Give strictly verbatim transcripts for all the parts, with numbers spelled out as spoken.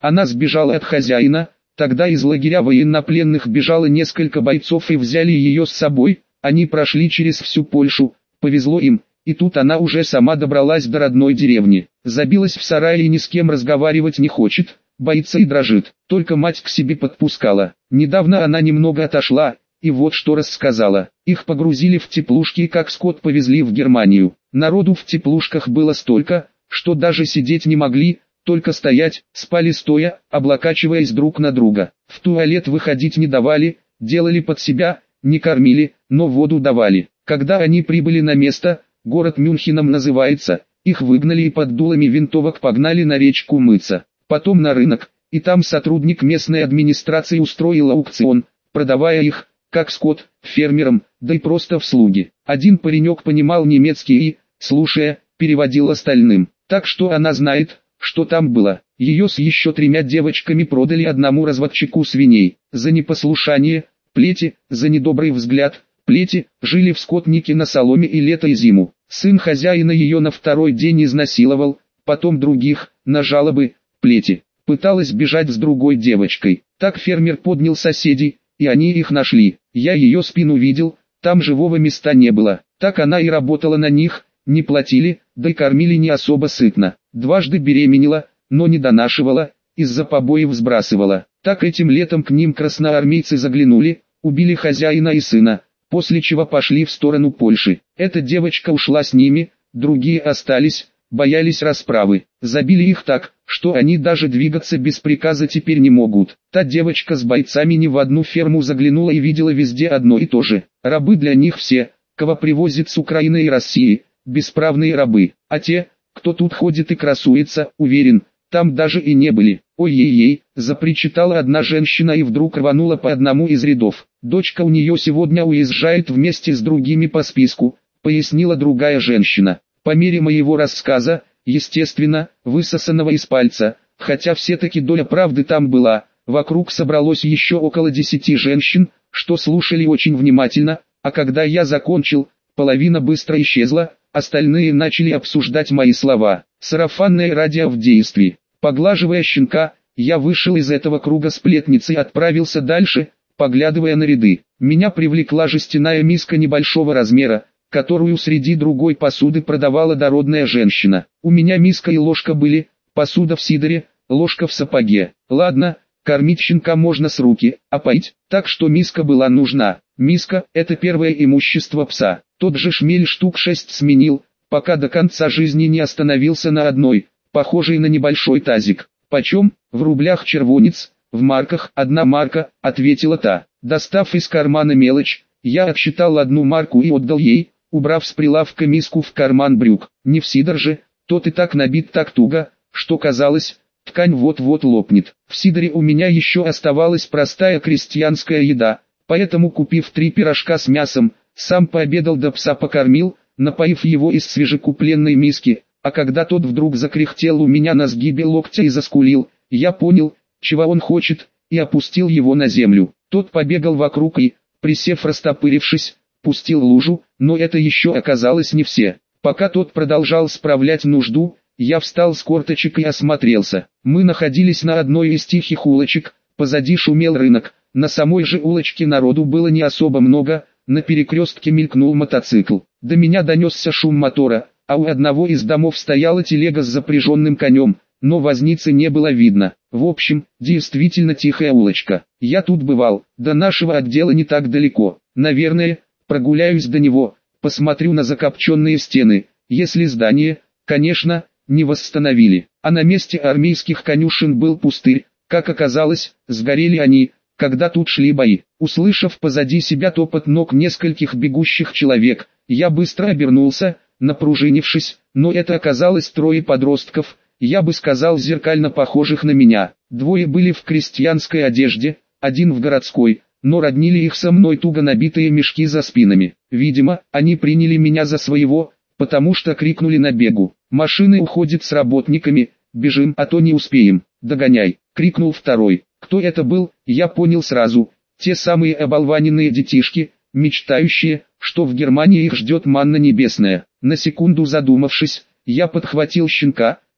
Она сбежала от хозяина, тогда из лагеря военнопленных бежало несколько бойцов и взяли ее с собой, они прошли через всю Польшу, повезло им, и тут она уже сама добралась до родной деревни, забилась в сарае и ни с кем разговаривать не хочет, боится и дрожит, только мать к себе подпускала. Недавно она немного отошла, и вот что рассказала. Их погрузили в теплушки и как скот повезли в Германию. Народу в теплушках было столько, что даже сидеть не могли, только стоять, спали стоя, облокачиваясь друг на друга. В туалет выходить не давали, делали под себя, не кормили, но воду давали. Когда они прибыли на место, город Мюнхеном называется, их выгнали и под дулами винтовок погнали на речку мыться. Потом на рынок, и там сотрудник местной администрации устроил аукцион, продавая их, как скот, фермерам, да и просто в слуги. Один паренек понимал немецкий и, слушая, переводил остальным. Так что она знает, что там было. Ее с еще тремя девочками продали одному разводчику свиней. За непослушание, плети, за недобрый взгляд, плети, жили в скотнике на соломе и лето и зиму. Сын хозяина ее на второй день изнасиловал, потом других, на жалобы, плети. Пыталась бежать с другой девочкой. Так фермер поднял соседей, и они их нашли. Я ее спину видел, там живого места не было. Так она и работала на них, не платили, да и кормили не особо сытно. Дважды беременела, но не донашивала, из-за побоев сбрасывала. Так этим летом к ним красноармейцы заглянули, убили хозяина и сына, после чего пошли в сторону Польши. Эта девочка ушла с ними, другие остались, боялись расправы. Забили их так, что они даже двигаться без приказа теперь не могут. Та девочка с бойцами не в одну ферму заглянула и видела везде одно и то же. Рабы для них все, кого привозят с Украины и России, бесправные рабы. А те, кто тут ходит и красуется, уверен, там даже и не были. Ой-ей-ей, запричитала одна женщина и вдруг рванула по одному из рядов. Дочка у нее сегодня уезжает вместе с другими по списку, пояснила другая женщина. По мере моего рассказа, естественно, высосанного из пальца, хотя все-таки доля правды там была, вокруг собралось еще около десяти женщин, что слушали очень внимательно, а когда я закончил, половина быстро исчезла, остальные начали обсуждать мои слова. Сарафанное радио в действии. Поглаживая щенка, я вышел из этого круга сплетницы и отправился дальше, поглядывая на ряды. Меня привлекла жестяная миска небольшого размера, которую среди другой посуды продавала дородная женщина. У меня миска и ложка были, посуда в сидоре, ложка в сапоге. Ладно, кормить щенка можно с руки, а поить, так что миска была нужна. Миска – это первое имущество пса. Тот же шмель штук шесть сменил, пока до конца жизни не остановился на одной, похожей на небольшой тазик. Почем? В рублях червонец, в марках одна марка, ответила та. Достав из кармана мелочь, я отсчитал одну марку и отдал ей, убрав с прилавка миску в карман брюк. Не в сидор же, тот и так набит так туго, что казалось, ткань вот-вот лопнет. В сидоре у меня еще оставалась простая крестьянская еда, поэтому купив три пирожка с мясом, сам пообедал да пса покормил, напоив его из свежекупленной миски, а когда тот вдруг закряхтел у меня на сгибе локтя и заскулил, я понял, чего он хочет, и опустил его на землю. Тот побегал вокруг и, присев растопырившись, пустил лужу, но это еще оказалось не все. Пока тот продолжал справлять нужду, я встал с корточек и осмотрелся. Мы находились на одной из тихих улочек, позади шумел рынок, на самой же улочке народу было не особо много, на перекрестке мелькнул мотоцикл. До меня донесся шум мотора, а у одного из домов стояла телега с запряженным конем, но возницы не было видно. В общем, действительно тихая улочка. Я тут бывал, до нашего отдела не так далеко. Наверное, прогуляюсь до него, посмотрю на закопченные стены, если здание, конечно, не восстановили. А на месте армейских конюшен был пустырь, как оказалось, сгорели они, когда тут шли бои. Услышав позади себя топот ног нескольких бегущих человек, я быстро обернулся, напружинившись, но это оказалось трое подростков, я бы сказал зеркально похожих на меня. Двое были в крестьянской одежде, один в городской, но роднили их со мной туго набитые мешки за спинами. Видимо, они приняли меня за своего, потому что крикнули на бегу: «Машины уходят с работниками, бежим, а то не успеем, догоняй!» — крикнул второй. Кто это был, я понял сразу, те самые оболваненные детишки, мечтающие, что в Германии их ждет манна небесная. На секунду задумавшись, я подхватил щенка,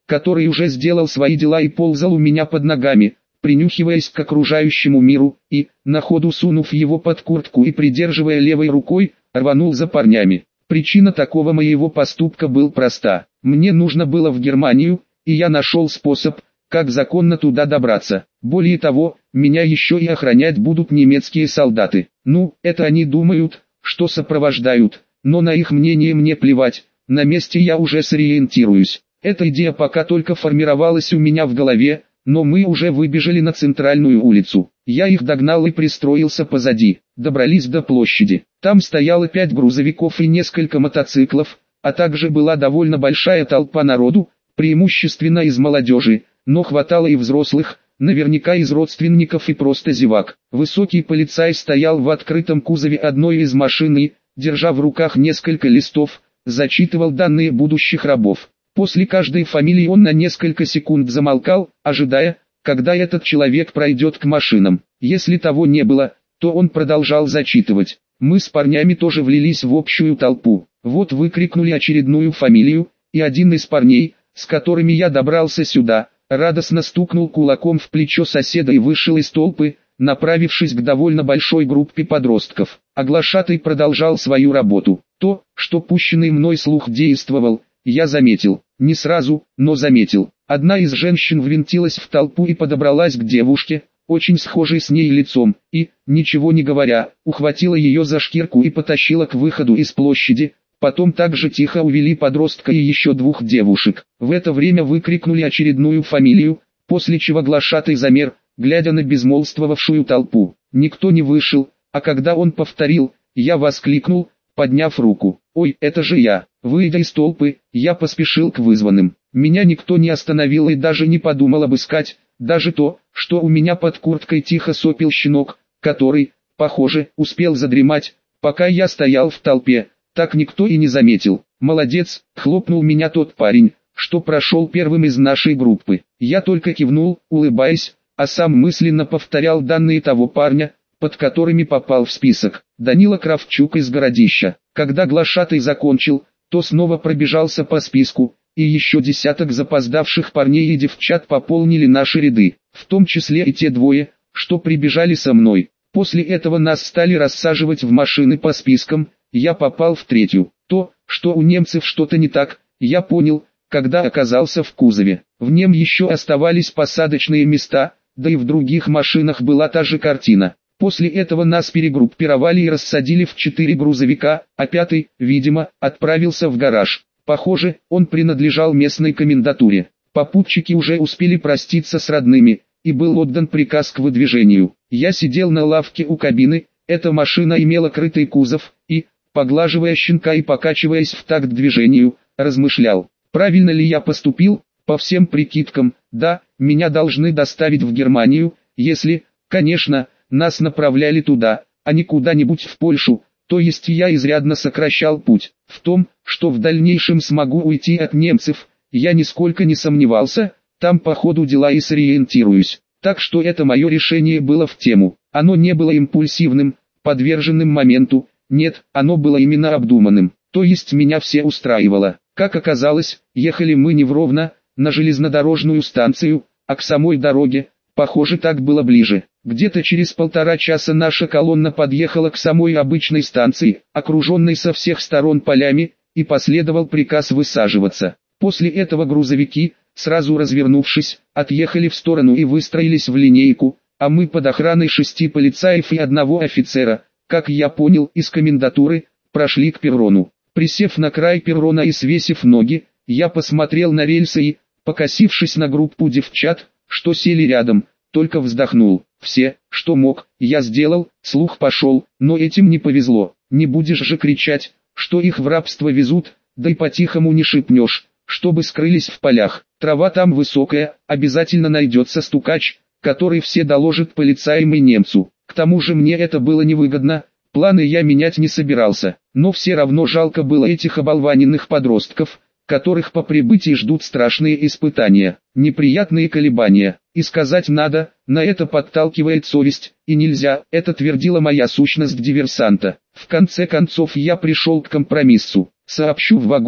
который уже сделал свои дела и ползал у меня под ногами, принюхиваясь к окружающему миру, и, на ходу сунув его под куртку и придерживая левой рукой, рванул за парнями. Причина такого моего поступка была проста. Мне нужно было в Германию, и я нашел способ, как законно туда добраться. Более того, меня еще и охранять будут немецкие солдаты. Ну, это они думают, что сопровождают, но на их мнение мне плевать, на месте я уже сориентируюсь. Эта идея пока только формировалась у меня в голове, но мы уже выбежали на центральную улицу. Я их догнал и пристроился позади. Добрались до площади. Там стояло пять грузовиков и несколько мотоциклов, а также была довольно большая толпа народу, преимущественно из молодежи, но хватало и взрослых, наверняка из родственников и просто зевак. Высокий полицай стоял в открытом кузове одной из машин и, держа в руках несколько листов, зачитывал данные будущих рабов. После каждой фамилии он на несколько секунд замолкал, ожидая, когда этот человек пройдет к машинам. Если того не было, то он продолжал зачитывать. Мы с парнями тоже влились в общую толпу. Вот выкрикнули очередную фамилию, и один из парней, с которыми я добрался сюда, радостно стукнул кулаком в плечо соседа и вышел из толпы, направившись к довольно большой группе подростков. А глашатай продолжал свою работу. То, что пущенный мной слух действовал, я заметил. Не сразу, но заметил. Одна из женщин ввинтилась в толпу и подобралась к девушке, очень схожей с ней лицом, и, ничего не говоря, ухватила ее за шкирку и потащила к выходу из площади. Потом также тихо увели подростка и еще двух девушек. В это время выкрикнули очередную фамилию, после чего глашатай замер, глядя на безмолвствовавшую толпу. Никто не вышел, а когда он повторил, я воскликнул, подняв руку. «Ой, это же я!» Выйдя из толпы, я поспешил к вызванным. Меня никто не остановил и даже не подумал обыскать, даже то, что у меня под курткой тихо сопел щенок, который, похоже, успел задремать, пока я стоял в толпе. Так никто и не заметил. «Молодец!» — хлопнул меня тот парень, что прошел первым из нашей группы. Я только кивнул, улыбаясь, а сам мысленно повторял данные того парня, под которыми попал в список. Данила Кравчук из Городища. Когда глашатай закончил, то снова пробежался по списку, и еще десяток запоздавших парней и девчат пополнили наши ряды, в том числе и те двое, что прибежали со мной. После этого нас стали рассаживать в машины по спискам, я попал в третью. То, что у немцев что-то не так, я понял, когда оказался в кузове. В нем еще оставались посадочные места, да и в других машинах была та же картина. После этого нас перегруппировали и рассадили в четыре грузовика, а пятый, видимо, отправился в гараж. Похоже, он принадлежал местной комендатуре. Попутчики уже успели проститься с родными, и был отдан приказ к выдвижению. Я сидел на лавке у кабины, эта машина имела крытый кузов, и, поглаживая щенка и покачиваясь в такт движению, размышлял, правильно ли я поступил. По всем прикидкам, да, меня должны доставить в Германию, если, конечно, нас направляли туда, а не куда-нибудь в Польшу, то есть я изрядно сокращал путь. В том, что в дальнейшем смогу уйти от немцев, я нисколько не сомневался, там по ходу дела и сориентируюсь. Так что это мое решение было в тему. Оно не было импульсивным, подверженным моменту, нет, оно было именно обдуманным. То есть меня все устраивало. Как оказалось, ехали мы не вровно, на железнодорожную станцию, а к самой дороге. Похоже, так было ближе. Где-то через полтора часа наша колонна подъехала к самой обычной станции, окруженной со всех сторон полями, и последовал приказ высаживаться. После этого грузовики, сразу развернувшись, отъехали в сторону и выстроились в линейку, а мы под охраной шести полицаев и одного офицера, как я понял из комендатуры, прошли к перрону. Присев на край перрона и свесив ноги, я посмотрел на рельсы и, покосившись на группу девчат, что сели рядом, только вздохнул. Все, что мог, я сделал, слух пошел, но этим не повезло. Не будешь же кричать, что их в рабство везут, да и по-тихому не шепнешь, чтобы скрылись в полях. Трава там высокая, обязательно найдется стукач, который все доложит полицаям и немцу. К тому же мне это было невыгодно, планы я менять не собирался, но все равно жалко было этих оболваненных подростков, которых по прибытии ждут страшные испытания, неприятные колебания. И сказать надо, на это подталкивает совесть, и нельзя, это твердила моя сущность диверсанта. В конце концов я пришел к компромиссу. Сообщу в вагоне,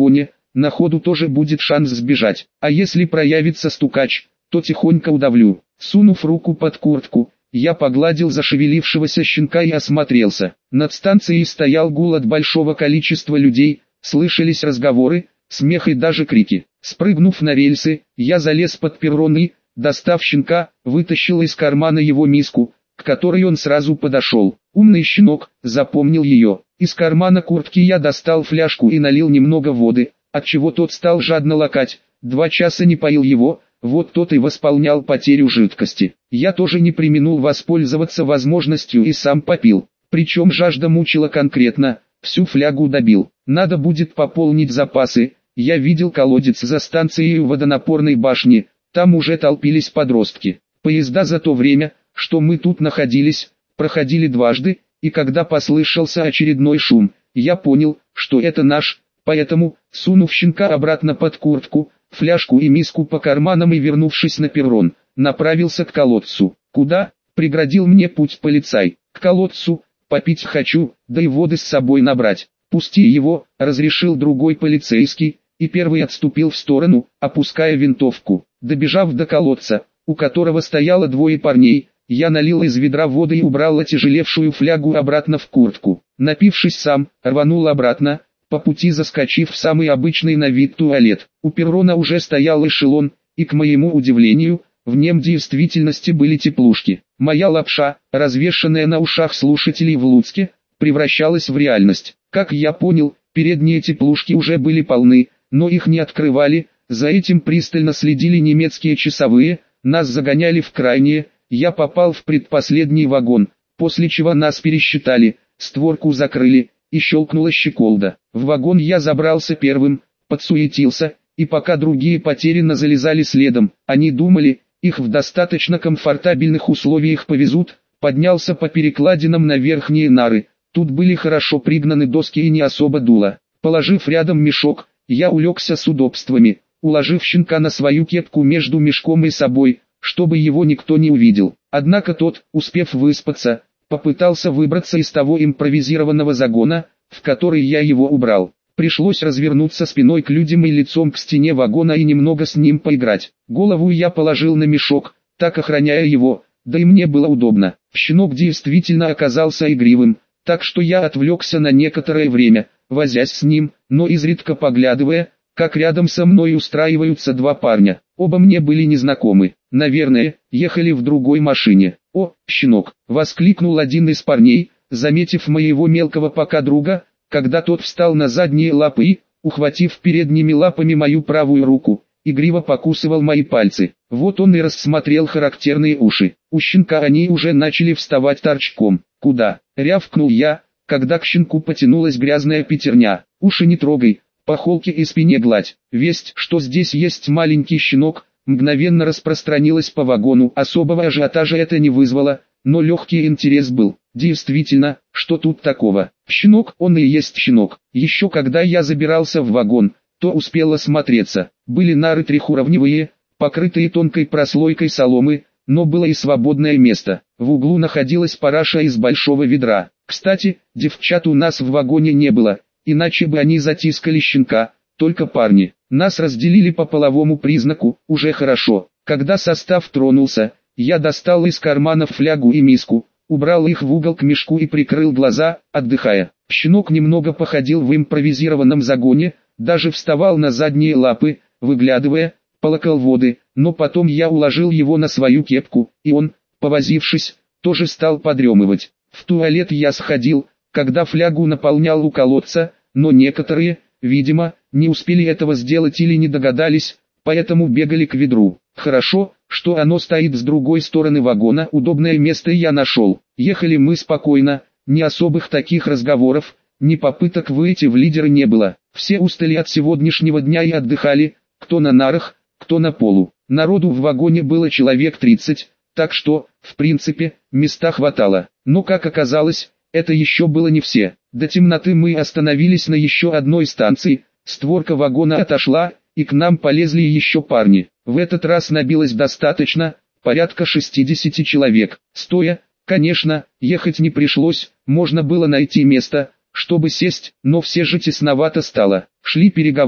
на ходу тоже будет шанс сбежать. А если проявится стукач, то тихонько удавлю. Сунув руку под куртку, я погладил зашевелившегося щенка и осмотрелся. Над станцией стоял гул от большого количества людей, слышались разговоры, смех и даже крики. Спрыгнув на рельсы, я залез под перрон и, достав щенка, вытащил из кармана его миску, к которой он сразу подошел. Умный щенок, запомнил ее. Из кармана куртки я достал фляжку и налил немного воды, отчего тот стал жадно лакать. Два часа не поил его, вот тот и восполнял потерю жидкости. Я тоже не преминул воспользоваться возможностью и сам попил. Причем жажда мучила конкретно, всю флягу добил. Надо будет пополнить запасы. Я видел колодец за станцией водонапорной башни, там уже толпились подростки. Поезда за то время, что мы тут находились, проходили дважды, и когда послышался очередной шум, я понял, что это наш, поэтому, сунув щенка обратно под куртку, фляжку и миску по карманам и вернувшись на перрон, направился к колодцу. Куда? Преградил мне путь полицай. К колодцу, попить хочу, да и воды с собой набрать. Пусти его, разрешил другой полицейский, и первый отступил в сторону, опуская винтовку. Добежав до колодца, у которого стояло двое парней, я налил из ведра воды и убрал отяжелевшую флягу обратно в куртку. Напившись сам, рванул обратно, по пути заскочив в самый обычный на вид туалет. У перрона уже стоял эшелон, и к моему удивлению, в нем действительности были теплушки. Моя лапша, развешанная на ушах слушателей в Луцке, превращалась в реальность. Как я понял, передние теплушки уже были полны, но их не открывали, за этим пристально следили немецкие часовые, нас загоняли в крайние, я попал в предпоследний вагон, после чего нас пересчитали, створку закрыли, и щелкнула щеколда. В вагон я забрался первым, подсуетился, и пока другие потерянно залезали следом, они думали, их в достаточно комфортабельных условиях повезут, поднялся по перекладинам на верхние нары, тут были хорошо пригнаны доски и не особо дуло. Положив рядом мешок, я улегся с удобствами, уложив щенка на свою кепку между мешком и собой, чтобы его никто не увидел. Однако тот, успев выспаться, попытался выбраться из того импровизированного загона, в который я его убрал. Пришлось развернуться спиной к людям и лицом к стене вагона и немного с ним поиграть. Голову я положил на мешок, так охраняя его, да и мне было удобно. Щенок действительно оказался игривым, так что я отвлекся на некоторое время, возясь с ним, но изредка поглядывая, как рядом со мной устраиваются два парня. Оба мне были незнакомы, наверное, ехали в другой машине. «О, щенок!» — воскликнул один из парней, заметив моего мелкого пока друга, когда тот встал на задние лапы и, ухватив передними лапами мою правую руку, игриво покусывал мои пальцы. Вот он и рассмотрел характерные уши. У щенка они уже начали вставать торчком. «Куда?» — рявкнул я, когда к щенку потянулась грязная пятерня. «Уши не трогай, по холке и спине гладь». Весть, что здесь есть маленький щенок, мгновенно распространилась по вагону. Особого ажиотажа это не вызвало, но легкий интерес был. Действительно, что тут такого? Щенок, он и есть щенок. Еще когда я забирался в вагон, то успел осмотреться. Были нары трехуровневые, покрытые тонкой прослойкой соломы, но было и свободное место. В углу находилась параша из большого ведра. Кстати, девчат у нас в вагоне не было, иначе бы они затискали щенка, только парни. Нас разделили по половому признаку, уже хорошо. Когда состав тронулся, я достал из карманов флягу и миску, убрал их в угол к мешку и прикрыл глаза, отдыхая. Щенок немного походил в импровизированном загоне, даже вставал на задние лапы, выглядывая, полакал воды, но потом я уложил его на свою кепку, и он, повозившись, тоже стал подремывать. В туалет я сходил, когда флягу наполнял у колодца, но некоторые, видимо, не успели этого сделать или не догадались, поэтому бегали к ведру. Хорошо, что оно стоит с другой стороны вагона, удобное место я нашел. Ехали мы спокойно, ни особых таких разговоров, ни попыток выйти в лидеры не было. Все устали от сегодняшнего дня и отдыхали, кто на нарах, кто на полу. Народу в вагоне было человек тридцать, так что, в принципе, места хватало. Но как оказалось, это еще было не все. До темноты мы остановились на еще одной станции, створка вагона отошла, и к нам полезли еще парни. В этот раз набилось достаточно, порядка шестидесяти человек. Стоя, конечно, ехать не пришлось, можно было найти место, чтобы сесть, но все же тесновато стало. Шли переговоры,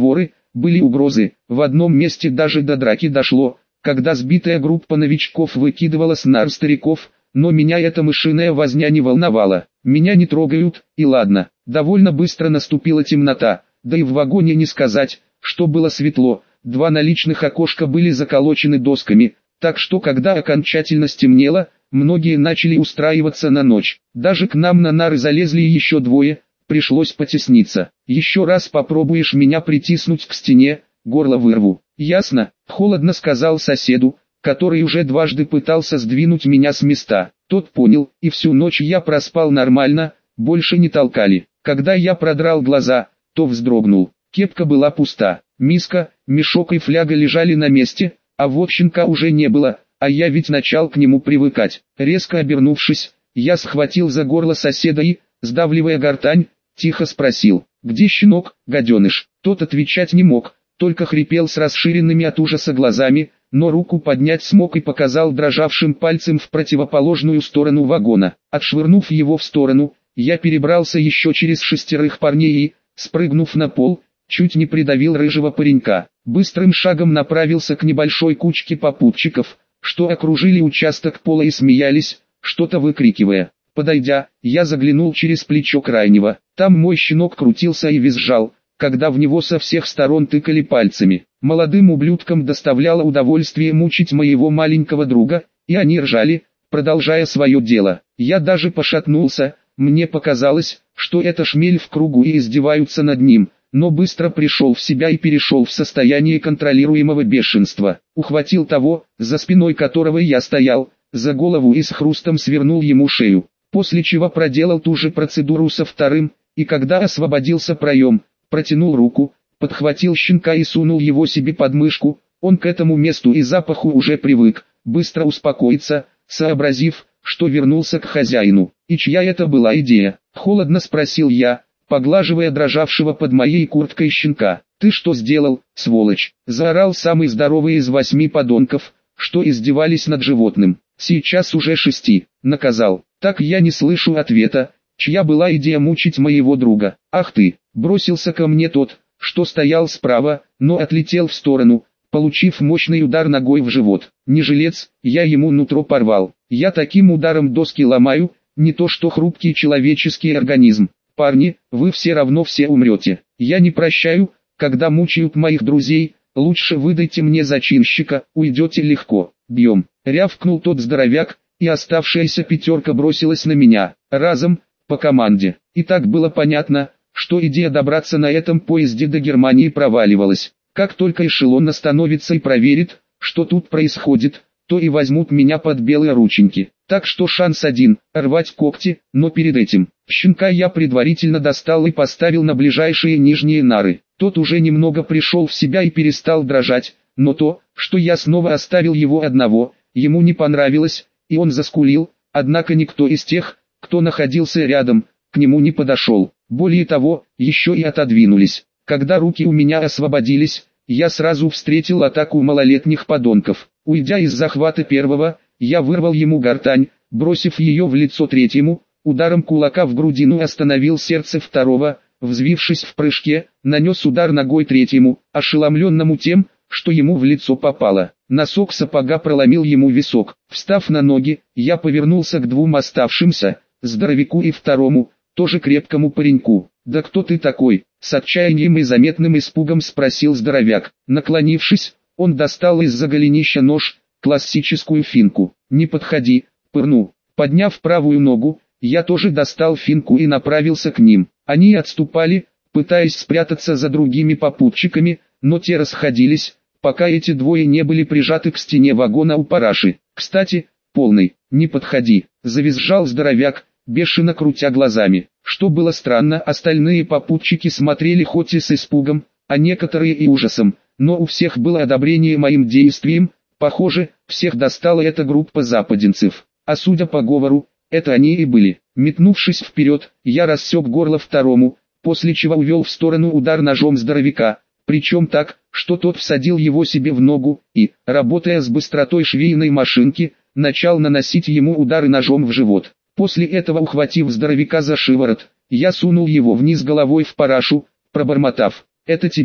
были угрозы, в одном месте даже до драки дошло, когда сбитая группа новичков выкидывала с нар стариков, но меня эта мышиная возня не волновала. Меня не трогают, и ладно. Довольно быстро наступила темнота, да и в вагоне не сказать, что было светло. Два наличных окошка были заколочены досками, так что когда окончательно стемнело, многие начали устраиваться на ночь. Даже к нам на нары залезли еще двое, пришлось потесниться. Еще раз попробуешь меня притиснуть к стене, горло вырву. Ясно, холодно сказал соседу, который уже дважды пытался сдвинуть меня с места. Тот понял, и всю ночь я проспал нормально, больше не толкали. Когда я продрал глаза, то вздрогнул. Кепка была пуста, миска, мешок и фляга лежали на месте, а вот щенка уже не было, а я ведь начал к нему привыкать. Резко обернувшись, я схватил за горло соседа и, сдавливая гортань, тихо спросил: «Где щенок, гаденыш?» Тот отвечать не мог, только хрипел с расширенными от ужаса глазами, но руку поднять смог и показал дрожавшим пальцем в противоположную сторону вагона. Отшвырнув его в сторону, я перебрался еще через шестерых парней и, спрыгнув на пол, чуть не придавил рыжего паренька. Быстрым шагом направился к небольшой кучке попутчиков, что окружили участок пола и смеялись, что-то выкрикивая. Подойдя, я заглянул через плечо крайнего. Там мой щенок крутился и визжал, когда в него со всех сторон тыкали пальцами. Молодым ублюдкам доставляло удовольствие мучить моего маленького друга, и они ржали, продолжая свое дело. Я даже пошатнулся, мне показалось, что это шмель в кругу и издеваются над ним, но быстро пришел в себя и перешел в состояние контролируемого бешенства. Ухватил того, за спиной которого я стоял, за голову и с хрустом свернул ему шею, после чего проделал ту же процедуру со вторым, и когда освободился проем, протянул руку, подхватил щенка и сунул его себе под мышку. Он к этому месту и запаху уже привык, быстро успокоится, сообразив, что вернулся к хозяину. «И чья это была идея?» — холодно спросил я, поглаживая дрожавшего под моей курткой щенка. «Ты что сделал, сволочь?» — заорал самый здоровый из восьми подонков, что издевались над животным. «Сейчас уже шести. Наказал». «Так я не слышу ответа. Чья была идея мучить моего друга?» «Ах ты!» — бросился ко мне тот, что стоял справа, но отлетел в сторону, получив мощный удар ногой в живот. Не жилец, я ему нутро порвал. Я таким ударом доски ломаю, не то что хрупкий человеческий организм. Парни, вы все равно все умрете. Я не прощаю, когда мучают моих друзей, лучше выдайте мне зачинщика, уйдете легко. Бьем. Рявкнул тот здоровяк, и оставшаяся пятерка бросилась на меня, разом, по команде. И так было понятно, что идея добраться на этом поезде до Германии проваливалась. Как только эшелон остановится и проверит, что тут происходит, то и возьмут меня под белые рученьки. Так что шанс один – рвать когти, но перед этим. Щенка я предварительно достал и поставил на ближайшие нижние нары. Тот уже немного пришел в себя и перестал дрожать, но то, что я снова оставил его одного, ему не понравилось, и он заскулил, однако никто из тех, кто находился рядом, к нему не подошел. Более того, еще и отодвинулись. Когда руки у меня освободились, я сразу встретил атаку малолетних подонков. Уйдя из захвата первого, я вырвал ему гортань, бросив ее в лицо третьему, ударом кулака в грудину остановил сердце второго, взвившись в прыжке, нанес удар ногой третьему, ошеломленному тем, что ему в лицо попало. Носок сапога проломил ему висок. Встав на ноги, я повернулся к двум оставшимся, здоровяку и второму, тоже крепкому пареньку. «Да кто ты такой?» — с отчаянием и заметным испугом спросил здоровяк. Наклонившись, он достал из-за голенища нож, классическую финку. «Не подходи, пырну». Подняв правую ногу, я тоже достал финку и направился к ним. Они отступали, пытаясь спрятаться за другими попутчиками, но те расходились, пока эти двое не были прижаты к стене вагона у параши. «Кстати, полный, не подходи», — завизжал здоровяк, бешено крутя глазами. Что было странно, остальные попутчики смотрели хоть и с испугом, а некоторые и ужасом, но у всех было одобрение моим действиям. Похоже, всех достала эта группа западенцев. А судя по говору, это они и были. Метнувшись вперед, я рассек горло второму, после чего увел в сторону удар ножом здоровяка, причем так, что тот всадил его себе в ногу, и, работая с быстротой швейной машинки, начал наносить ему удары ножом в живот. После этого, ухватив здоровяка за шиворот, я сунул его вниз головой в парашу, пробормотав: «Это тебе,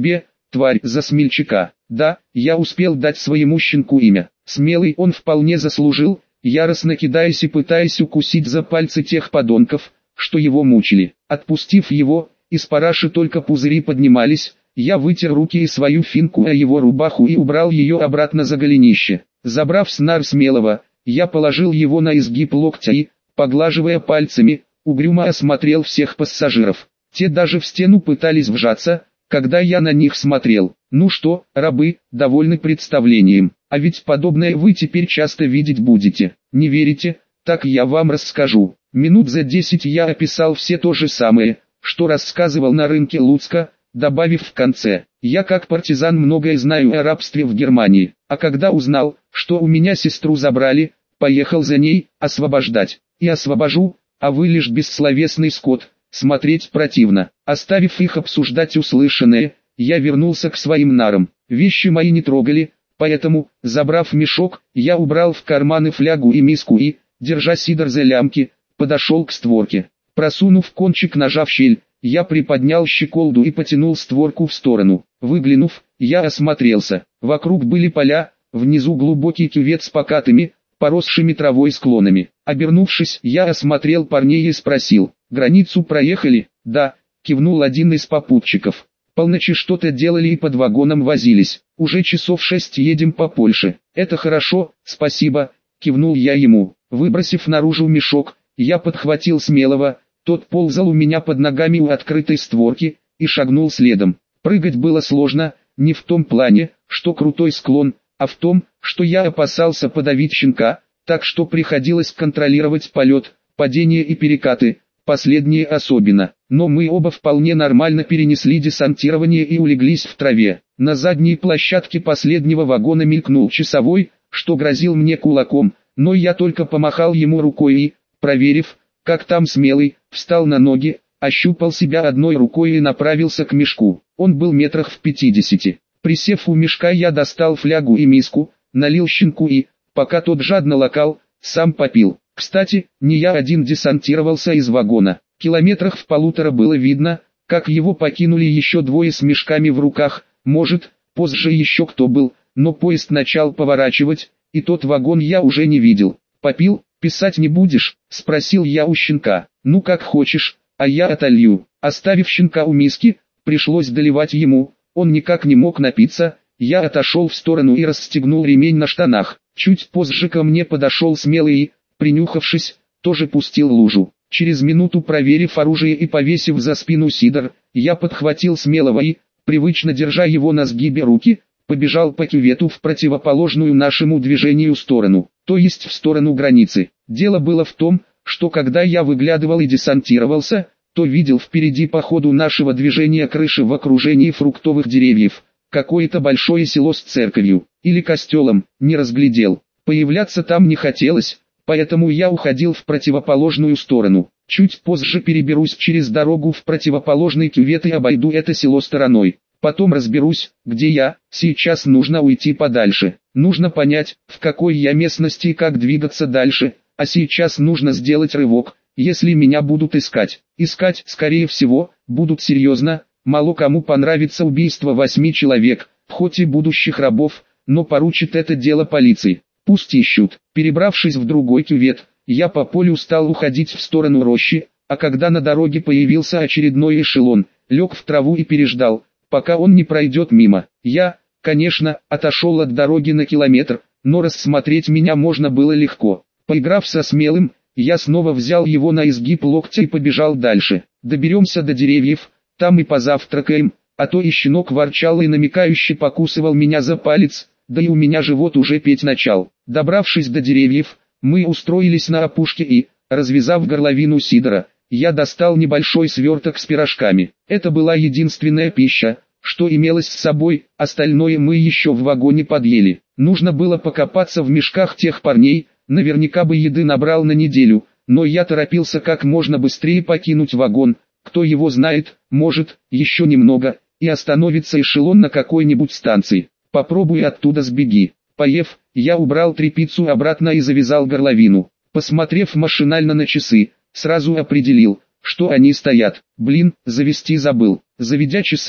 тварь, за смельчака. Да, я успел дать своему щенку имя. Смелый он вполне заслужил, яростно кидаясь и пытаясь укусить за пальцы тех подонков, что его мучили. Отпустив его, из параши только пузыри поднимались, я вытер руки и свою финку о его рубаху и убрал ее обратно за голенище. Забрав снар Смелого, я положил его на изгиб локтя и, поглаживая пальцами, угрюмо осмотрел всех пассажиров. Те даже в стену пытались вжаться, когда я на них смотрел. Ну что, рабы, довольны представлением? А ведь подобное вы теперь часто видеть будете. Не верите? Так я вам расскажу. Минут за десять я описал все то же самое, что рассказывал на рынке Луцка, добавив в конце: я как партизан многое знаю о рабстве в Германии, а когда узнал, что у меня сестру забрали, поехал за ней, освобождать. И освобожу, а вы лишь бессловесный скот, смотреть противно. Оставив их обсуждать услышанное, я вернулся к своим нарам. Вещи мои не трогали, поэтому, забрав мешок, я убрал в карманы флягу и миску и, держа сидор за лямки, подошел к створке. Просунув кончик ножа в щель, я приподнял щеколду и потянул створку в сторону. Выглянув, я осмотрелся. Вокруг были поля, внизу глубокий кювет с покатыми, поросшими травой склонами. Обернувшись, я осмотрел парней и спросил: «Границу проехали?» «Да», кивнул один из попутчиков. «Полночи что-то делали и под вагоном возились. Уже часов шесть едем по Польше». «Это хорошо, спасибо», кивнул я ему. Выбросив наружу мешок, я подхватил Смелого, тот ползал у меня под ногами у открытой створки, и шагнул следом. Прыгать было сложно, не в том плане, что крутой склон, а в том, что я опасался подавить щенка, так что приходилось контролировать полет, падение и перекаты, последние особенно. Но мы оба вполне нормально перенесли десантирование и улеглись в траве. На задней площадке последнего вагона мелькнул часовой, что грозил мне кулаком, но я только помахал ему рукой и, проверив, как там Смелый, встал на ноги, ощупал себя одной рукой и направился к мешку. Он был метрах в пятидесяти. Присев у мешка, я достал флягу и миску, налил щенку и, пока тот жадно лакал, сам попил. Кстати, не я один десантировался из вагона. Километрах в полутора было видно, как его покинули еще двое с мешками в руках, может, позже еще кто был, но поезд начал поворачивать, и тот вагон я уже не видел. «Попил, писать не будешь?» – спросил я у щенка. «Ну как хочешь, а я отолью». Оставив щенка у миски, пришлось доливать ему, он никак не мог напиться, я отошел в сторону и расстегнул ремень на штанах. Чуть позже ко мне подошел Смелый и, принюхавшись, тоже пустил лужу. Через минуту, проверив оружие и повесив за спину сидор, я подхватил Смелого и, привычно держа его на сгибе руки, побежал по кювету в противоположную нашему движению сторону, то есть в сторону границы. Дело было в том, что когда я выглядывал и десантировался, то видел впереди по ходу нашего движения крыши в окружении фруктовых деревьев, какое-то большое село с церковью, или костелом, не разглядел. Появляться там не хотелось, поэтому я уходил в противоположную сторону. Чуть позже переберусь через дорогу в противоположный кювет и обойду это село стороной. Потом разберусь, где я. Сейчас нужно уйти подальше. Нужно понять, в какой я местности и как двигаться дальше, а сейчас нужно сделать рывок, если меня будут искать. Искать, скорее всего, будут серьезно. Мало кому понравится убийство восьми человек, хоть и будущих рабов, но поручит это дело полиции. Пусть ищут. Перебравшись в другой кювет, я по полю стал уходить в сторону рощи, а когда на дороге появился очередной эшелон, лег в траву и переждал, пока он не пройдет мимо. Я, конечно, отошел от дороги на километр, но рассмотреть меня можно было легко. Поиграв со Смелым, я снова взял его на изгиб локтя и побежал дальше. Доберемся до деревьев, там и позавтракаем, а то и щенок ворчал и намекающе покусывал меня за палец, да и у меня живот уже петь начал. Добравшись до деревьев, мы устроились на опушке и, развязав горловину сидора, я достал небольшой сверток с пирожками. Это была единственная пища, что имелось с собой, остальное мы еще в вагоне подъели. Нужно было покопаться в мешках тех парней, наверняка бы еды набрал на неделю, но я торопился как можно быстрее покинуть вагон. Кто его знает, может, еще немного, и остановится эшелон на какой-нибудь станции. Попробуй оттуда сбеги. Поев, я убрал тряпицу обратно и завязал горловину. Посмотрев машинально на часы, сразу определил, что они стоят. Блин, завести забыл. Заведя часы,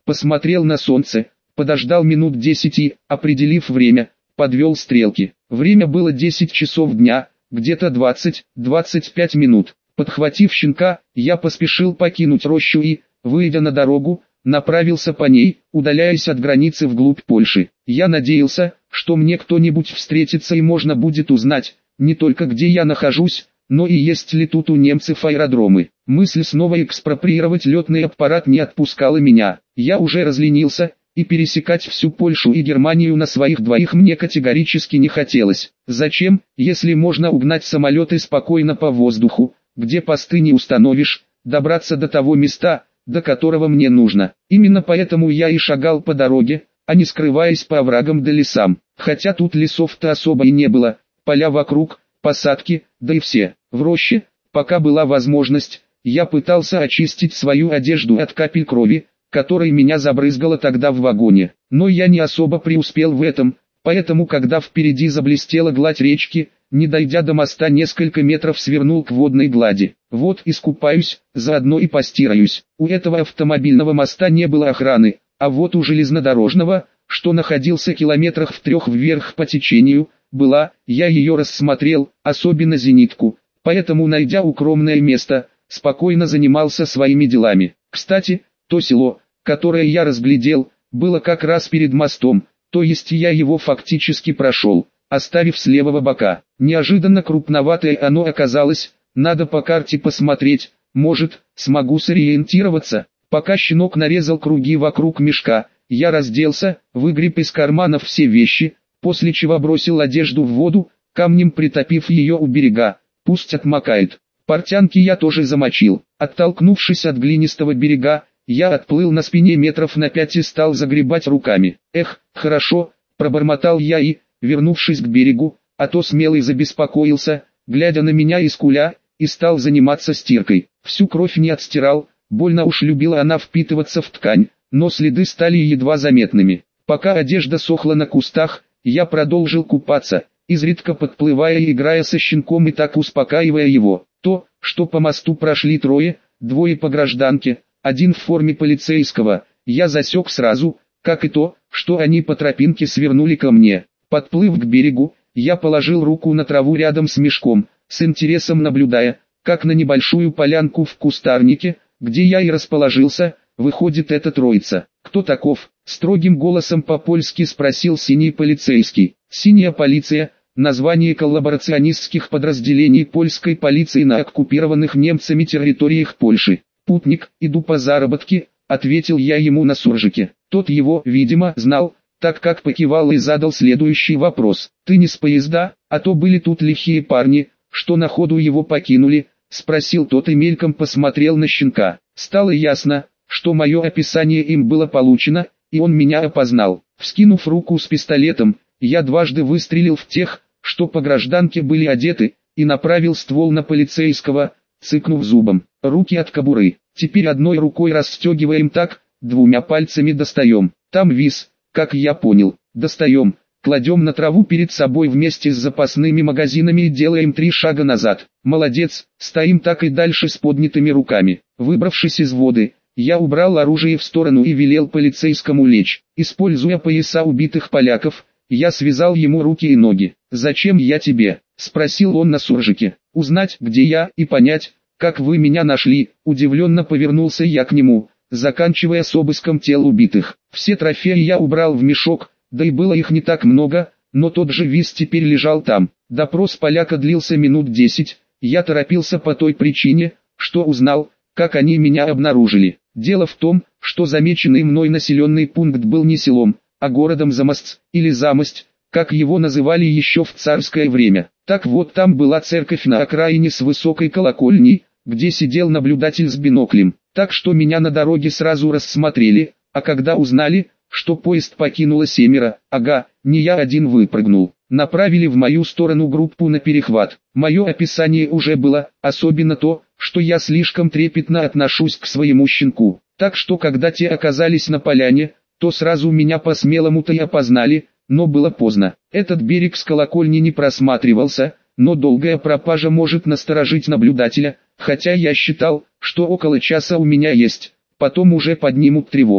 посмотрел на солнце, подождал минут десять и, определив время, подвел стрелки. Время было десять часов дня, где-то двадцать-двадцать пять минут. Подхватив щенка, я поспешил покинуть рощу и, выйдя на дорогу, направился по ней, удаляясь от границы вглубь Польши. Я надеялся, что мне кто-нибудь встретится и можно будет узнать, не только где я нахожусь, но и есть ли тут у немцев аэродромы. Мысль снова экспроприировать летный аппарат не отпускала меня. Я уже разленился, и пересекать всю Польшу и Германию на своих двоих мне категорически не хотелось. Зачем, если можно угнать самолеты спокойно по воздуху, где посты не установишь, добраться до того места, до которого мне нужно. Именно поэтому я и шагал по дороге, а не скрываясь по оврагам да лесам. Хотя тут лесов-то особо и не было, поля вокруг, посадки, да и все. В роще, пока была возможность, я пытался очистить свою одежду от капель крови, которой меня забрызгало тогда в вагоне. Но я не особо преуспел в этом, поэтому когда впереди заблестела гладь речки, не дойдя до моста несколько метров свернул к водной глади. Вот искупаюсь, заодно и постираюсь. У этого автомобильного моста не было охраны, а вот у железнодорожного, что находился километрах в трех вверх по течению, была, я ее рассмотрел, особенно зенитку, поэтому, найдя укромное место, спокойно занимался своими делами. Кстати, то село, которое я разглядел, было как раз перед мостом, то есть я его фактически прошел, оставив с левого бока. Неожиданно крупноватое оно оказалось, надо по карте посмотреть, может, смогу сориентироваться. Пока щенок нарезал круги вокруг мешка, я разделся, выгреб из карманов все вещи, после чего бросил одежду в воду, камнем притопив ее у берега, пусть отмокает. Портянки я тоже замочил. Оттолкнувшись от глинистого берега, я отплыл на спине метров на пять и стал загребать руками. Эх, хорошо, пробормотал я и, вернувшись к берегу, а то смелый забеспокоился, глядя на меня из куля, и стал заниматься стиркой. Всю кровь не отстирал, больно уж любила она впитываться в ткань, но следы стали едва заметными. Пока одежда сохла на кустах, я продолжил купаться, изредка подплывая и играя со щенком и так успокаивая его. То, что по мосту прошли трое, двое по гражданке, один в форме полицейского, я засек сразу, как и то, что они по тропинке свернули ко мне. Подплыв к берегу, я положил руку на траву рядом с мешком, с интересом наблюдая, как на небольшую полянку в кустарнике, где я и расположился, выходит эта троица. «Кто таков?» — строгим голосом по-польски спросил синий полицейский. «Синяя полиция» — название коллаборационистских подразделений польской полиции на оккупированных немцами территориях Польши. «Путник, иду по заработке», — ответил я ему на суржике. Тот его, видимо, знал, так как покивал и задал следующий вопрос. «Ты не с поезда, а то были тут лихие парни, что на ходу его покинули?» — спросил тот и мельком посмотрел на щенка. Стало ясно, что мое описание им было получено, и он меня опознал. Вскинув руку с пистолетом, я дважды выстрелил в тех, что по гражданке были одеты, и направил ствол на полицейского, цыкнув зубом. Руки от кобуры. Теперь одной рукой расстегиваем так, двумя пальцами достаем. Там вис, как я понял. Достаем, кладем на траву перед собой вместе с запасными магазинами и делаем три шага назад. Молодец, стоим так и дальше с поднятыми руками. Выбравшись из воды, я убрал оружие в сторону и велел полицейскому лечь. Используя пояса убитых поляков, я связал ему руки и ноги. «Зачем я тебе?» — спросил он на суржике. «Узнать, где я, и понять, как вы меня нашли». Удивленно повернулся я к нему, заканчивая с обыском тел убитых. Все трофеи я убрал в мешок, да и было их не так много, но тот же виз теперь лежал там. Допрос поляка длился минут десять, я торопился по той причине, что узнал, как они меня обнаружили. Дело в том, что замеченный мной населенный пункт был не селом, а городом Замост, или Замость, как его называли еще в царское время. Так вот, там была церковь на окраине с высокой колокольней, где сидел наблюдатель с биноклем. Так что меня на дороге сразу рассмотрели, а когда узнали, что поезд покинуло семеро, ага, не я один выпрыгнул, направили в мою сторону группу на перехват. Мое описание уже было, особенно то, что я слишком трепетно отношусь к своему щенку. Так что когда те оказались на поляне, то сразу меня по-смелому-то и опознали, но было поздно. Этот берег с колокольни не просматривался, но долгая пропажа может насторожить наблюдателя, хотя я считал, что около часа у меня есть, потом уже поднимут тревогу.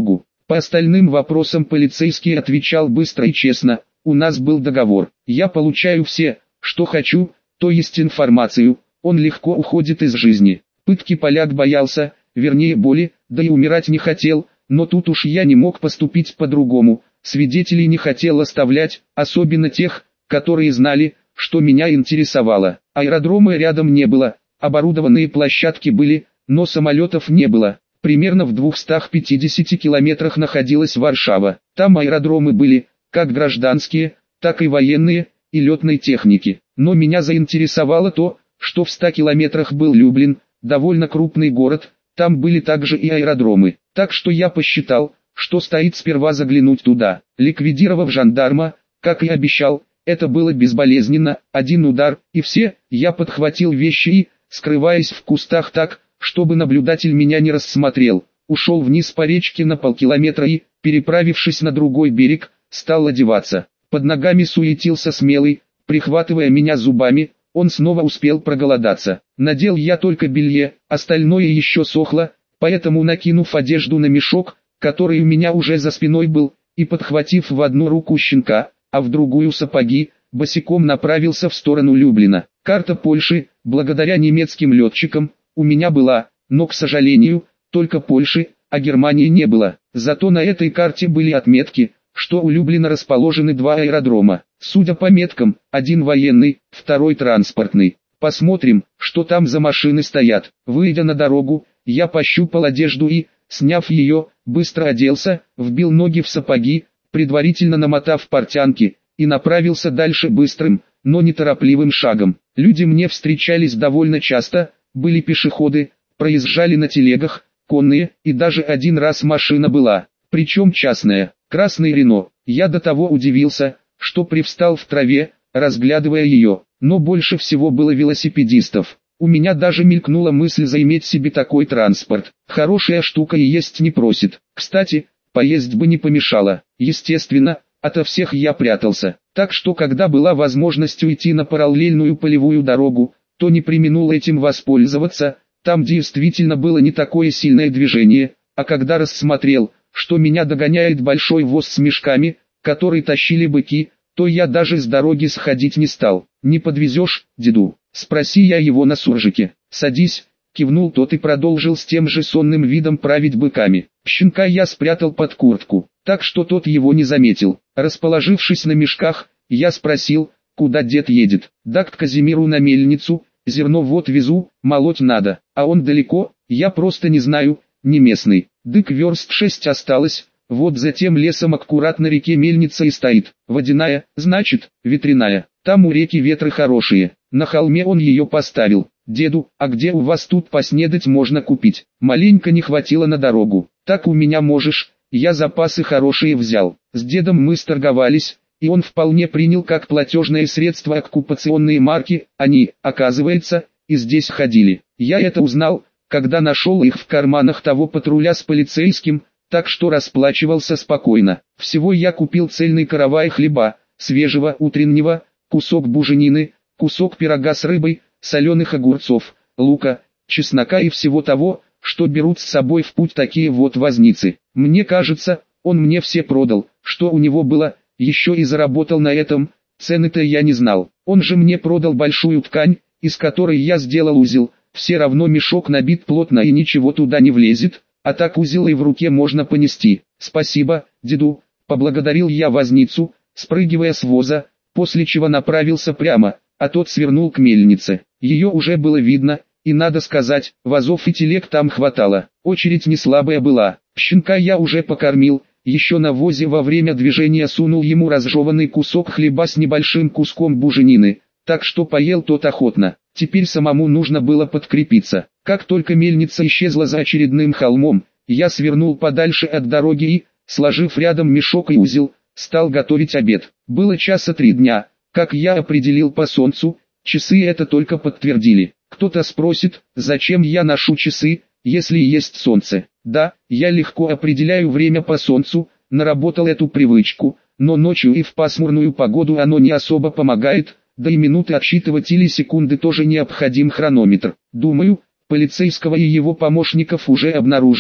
По остальным вопросам полицейский отвечал быстро и честно: у нас был договор, я получаю все, что хочу, то есть информацию, он легко уходит из жизни. Пытки поляк боялся, вернее боли, да и умирать не хотел, но тут уж я не мог поступить по-другому, свидетелей не хотел оставлять, особенно тех, которые знали, что меня интересовало. Аэродрома рядом не было, оборудованные площадки были, но самолетов не было. Примерно в двухстах пятидесяти километрах находилась Варшава. Там аэродромы были, как гражданские, так и военные, и летной техники. Но меня заинтересовало то, что в ста километрах был Люблин, довольно крупный город, там были также и аэродромы. Так что я посчитал, что стоит сперва заглянуть туда. Ликвидировав жандарма, как и обещал, это было безболезненно, один удар, и все, я подхватил вещи и, скрываясь в кустах так, чтобы наблюдатель меня не рассмотрел, ушел вниз по речке на полкилометра и, переправившись на другой берег, стал одеваться. Под ногами суетился Смелый, прихватывая меня зубами, он снова успел проголодаться. Надел я только белье, остальное еще сохло, поэтому, накинув одежду на мешок, который у меня уже за спиной был, и подхватив в одну руку щенка, а в другую сапоги, босиком направился в сторону Люблина. Карта Польши, благодаря немецким летчикам, у меня была, но, к сожалению, только Польши, а Германии не было. Зато на этой карте были отметки, что у Люблина расположены два аэродрома. Судя по меткам, один военный, второй транспортный. Посмотрим, что там за машины стоят. Выйдя на дорогу, я пощупал одежду и, сняв ее, быстро оделся, вбил ноги в сапоги, предварительно намотав портянки, и направился дальше быстрым, но неторопливым шагом. Люди мне встречались довольно часто, были пешеходы, проезжали на телегах, конные, и даже один раз машина была, причем частная, красный Рено. Я до того удивился, что привстал в траве, разглядывая ее, но больше всего было велосипедистов. У меня даже мелькнула мысль заиметь себе такой транспорт. Хорошая штука и есть не просит. Кстати, поесть бы не помешало. Естественно, ото всех я прятался. Так что когда была возможность уйти на параллельную полевую дорогу, то не преминул этим воспользоваться. Там действительно было не такое сильное движение, а когда рассмотрел, что меня догоняет большой воз с мешками, который тащили быки, то я даже с дороги сходить не стал. «Не подвезешь, деду?» — спроси я его на суржике. «Садись», — кивнул тот и продолжил с тем же сонным видом править быками. Щенка я спрятал под куртку, так что тот его не заметил. Расположившись на мешках, я спросил, куда дед едет. «Да к Казимиру на мельницу, зерно вот везу, молоть надо, а он далеко, я просто не знаю, не местный. Дык верст шесть осталось». Вот за тем лесом аккурат на реке мельница и стоит. Водяная, значит, ветряная. Там у реки ветры хорошие. На холме он ее поставил. Деду, а где у вас тут поснедать можно купить? Маленько не хватило на дорогу. Так у меня можешь. Я запасы хорошие взял. С дедом мы сторговались, и он вполне принял как платежное средство оккупационные марки. Они, оказывается, и здесь ходили. Я это узнал, когда нашел их в карманах того патруля с полицейским, так что расплачивался спокойно. Всего я купил цельный каравай хлеба, свежего утреннего, кусок буженины, кусок пирога с рыбой, соленых огурцов, лука, чеснока и всего того, что берут с собой в путь такие вот возницы. Мне кажется, он мне все продал, что у него было, еще и заработал на этом, цены-то я не знал. Он же мне продал большую ткань, из которой я сделал узел, все равно мешок набит плотно и ничего туда не влезет, а так узел и в руке можно понести. «Спасибо, деду», — поблагодарил я возницу, спрыгивая с воза, после чего направился прямо, а тот свернул к мельнице. Ее уже было видно, и надо сказать, вазов и телег там хватало. Очередь не слабая была. Щенка я уже покормил, еще на возе во время движения сунул ему разжеванный кусок хлеба с небольшим куском буженины, так что поел тот охотно. Теперь самому нужно было подкрепиться. Как только мельница исчезла за очередным холмом, я свернул подальше от дороги и, сложив рядом мешок и узел, стал готовить обед. Было часа три дня, как я определил по солнцу, часы это только подтвердили. Кто-то спросит, зачем я ношу часы, если есть солнце. Да, я легко определяю время по солнцу, наработал эту привычку, но ночью и в пасмурную погоду оно не особо помогает. Да и минуты отсчитывать или секунды тоже необходим хронометр. Думаю, полицейского и его помощников уже обнаружили,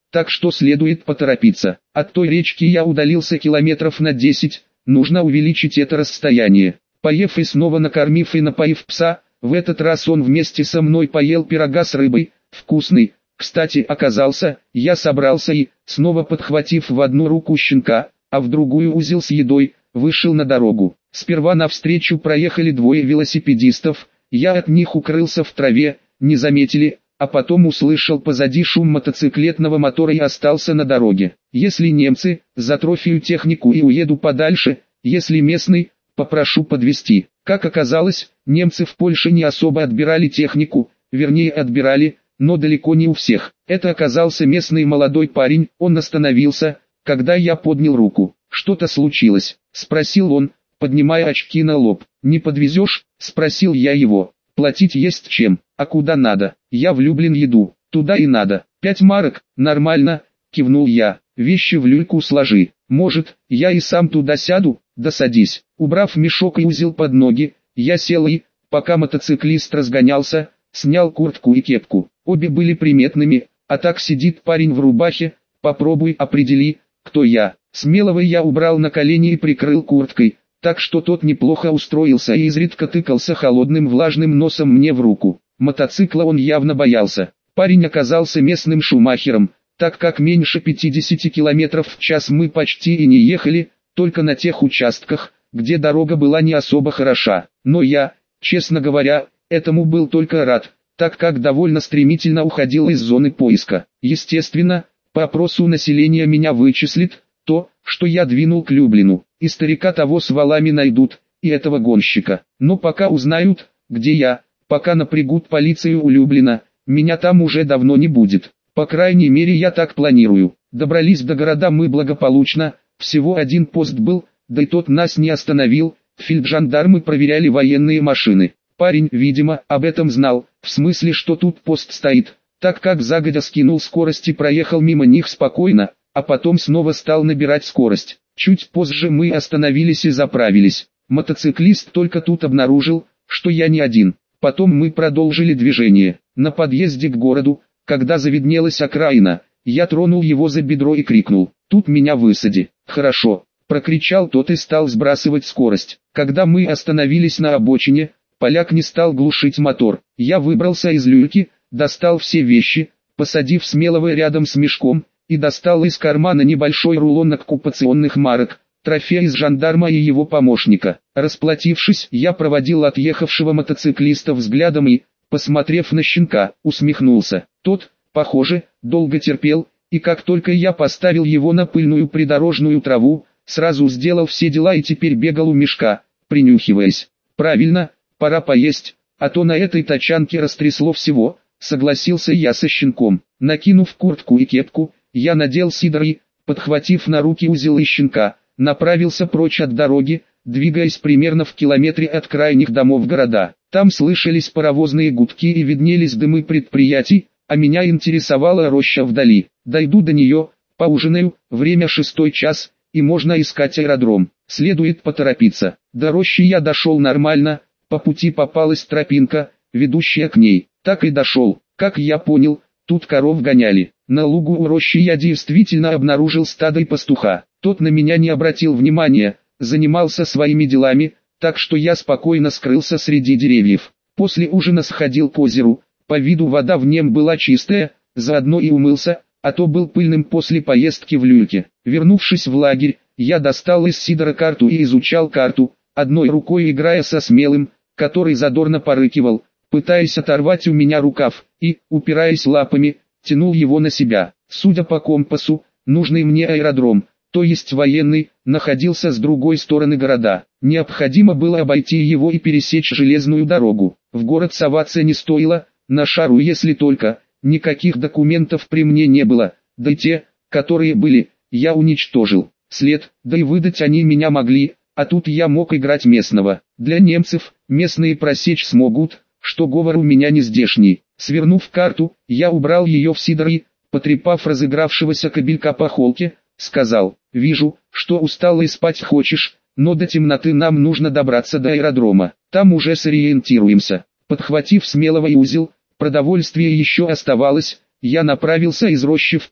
так что следует поторопиться. От той речки я удалился километров на десять, нужно увеличить это расстояние. Поев и снова накормив и напоив пса, в этот раз он вместе со мной поел пирога с рыбой, вкусный, кстати, оказался. Я собрался и, снова подхватив в одну руку щенка, а в другую узел с едой, вышел на дорогу. Сперва навстречу проехали двое велосипедистов, я от них укрылся в траве, не заметили, а потом услышал позади шум мотоциклетного мотора и остался на дороге. Если немцы, затрофию технику и уеду подальше, если местный, попрошу подвезти. Как оказалось, немцы в Польше не особо отбирали технику, вернее отбирали, но далеко не у всех. Это оказался местный молодой парень, он остановился, когда я поднял руку. «Что-то случилось?» – спросил он, поднимая очки на лоб. «Не подвезешь?» – спросил я его. «Платить есть чем, а куда надо? Я в Люблин еду, туда и надо. Пять марок, нормально?» – кивнул я. «Вещи в люльку сложи. Может, я и сам туда сяду?» «Да садись». Убрав мешок и узел под ноги, я сел и, пока мотоциклист разгонялся, снял куртку и кепку. Обе были приметными, а так сидит парень в рубахе, попробуй определи, кто я. Смелого я убрал на колени и прикрыл курткой, так что тот неплохо устроился и изредка тыкался холодным влажным носом мне в руку. Мотоцикла он явно боялся. Парень оказался местным шумахером, так как меньше пятидесяти километров в час мы почти и не ехали, только на тех участках, где дорога была не особо хороша. Но я, честно говоря, этому был только рад, так как довольно стремительно уходил из зоны поиска. Естественно, по опросу населения меня вычислит то, что я двинул к Люблину, и старика того с валами найдут, и этого гонщика. Но пока узнают, где я, пока напрягут полицию у Люблина, меня там уже давно не будет. По крайней мере я так планирую. Добрались до города мы благополучно, всего один пост был, да и тот нас не остановил, фельджандармы проверяли военные машины. Парень, видимо, об этом знал, в смысле, что тут пост стоит, так как загодя скинул скорость и проехал мимо них спокойно, а потом снова стал набирать скорость. Чуть позже мы остановились и заправились. Мотоциклист только тут обнаружил, что я не один. Потом мы продолжили движение. На подъезде к городу, когда завиднелась окраина, я тронул его за бедро и крикнул: «Тут меня высади». «Хорошо», — прокричал тот и стал сбрасывать скорость. Когда мы остановились на обочине, поляк не стал глушить мотор. Я выбрался из люльки, достал все вещи, посадив Смелого рядом с мешком, и достал из кармана небольшой рулон оккупационных марок, трофей из жандарма и его помощника. Расплатившись, я проводил отъехавшего мотоциклиста взглядом и, посмотрев на щенка, усмехнулся. Тот, похоже, долго терпел, и как только я поставил его на пыльную придорожную траву, сразу сделал все дела и теперь бегал у мешка, принюхиваясь. «Правильно, пора поесть, а то на этой тачанке растрясло всего», — согласился я со щенком. Накинув куртку и кепку, я надел сидор и, подхватив на руки узел и щенка, направился прочь от дороги, двигаясь примерно в километре от крайних домов города. Там слышались паровозные гудки и виднелись дымы предприятий, а меня интересовала роща вдали. Дойду до нее, поужинаю, время шестой час, и можно искать аэродром. Следует поторопиться. До рощи я дошел нормально, по пути попалась тропинка, ведущая к ней. Так и дошел. Как я понял, тут коров гоняли. На лугу у рощи я действительно обнаружил стадо и пастуха. Тот на меня не обратил внимания, занимался своими делами, так что я спокойно скрылся среди деревьев. После ужина сходил к озеру, по виду вода в нем была чистая, заодно и умылся, а то был пыльным после поездки в люльке. Вернувшись в лагерь, я достал из сидора карту и изучал карту, одной рукой играя со Смелым, который задорно порыкивал, пытаясь оторвать у меня рукав, и, упираясь лапами, тянул его на себя. Судя по компасу, нужный мне аэродром, то есть военный, находился с другой стороны города. Необходимо было обойти его и пересечь железную дорогу. В город соваться не стоило, на шару если только, никаких документов при мне не было, да и те, которые были, я уничтожил. След, да и выдать они меня могли, а тут я мог играть местного. Для немцев, местные просечь смогут, что говор у меня не здешний. Свернув карту, я убрал ее в сидор и, потрепав разыгравшегося кобелька по холке, сказал: «Вижу, что устал и спать хочешь, но до темноты нам нужно добраться до аэродрома, там уже сориентируемся». Подхватив Смелого и узел, продовольствие еще оставалось, я направился из рощи в поле.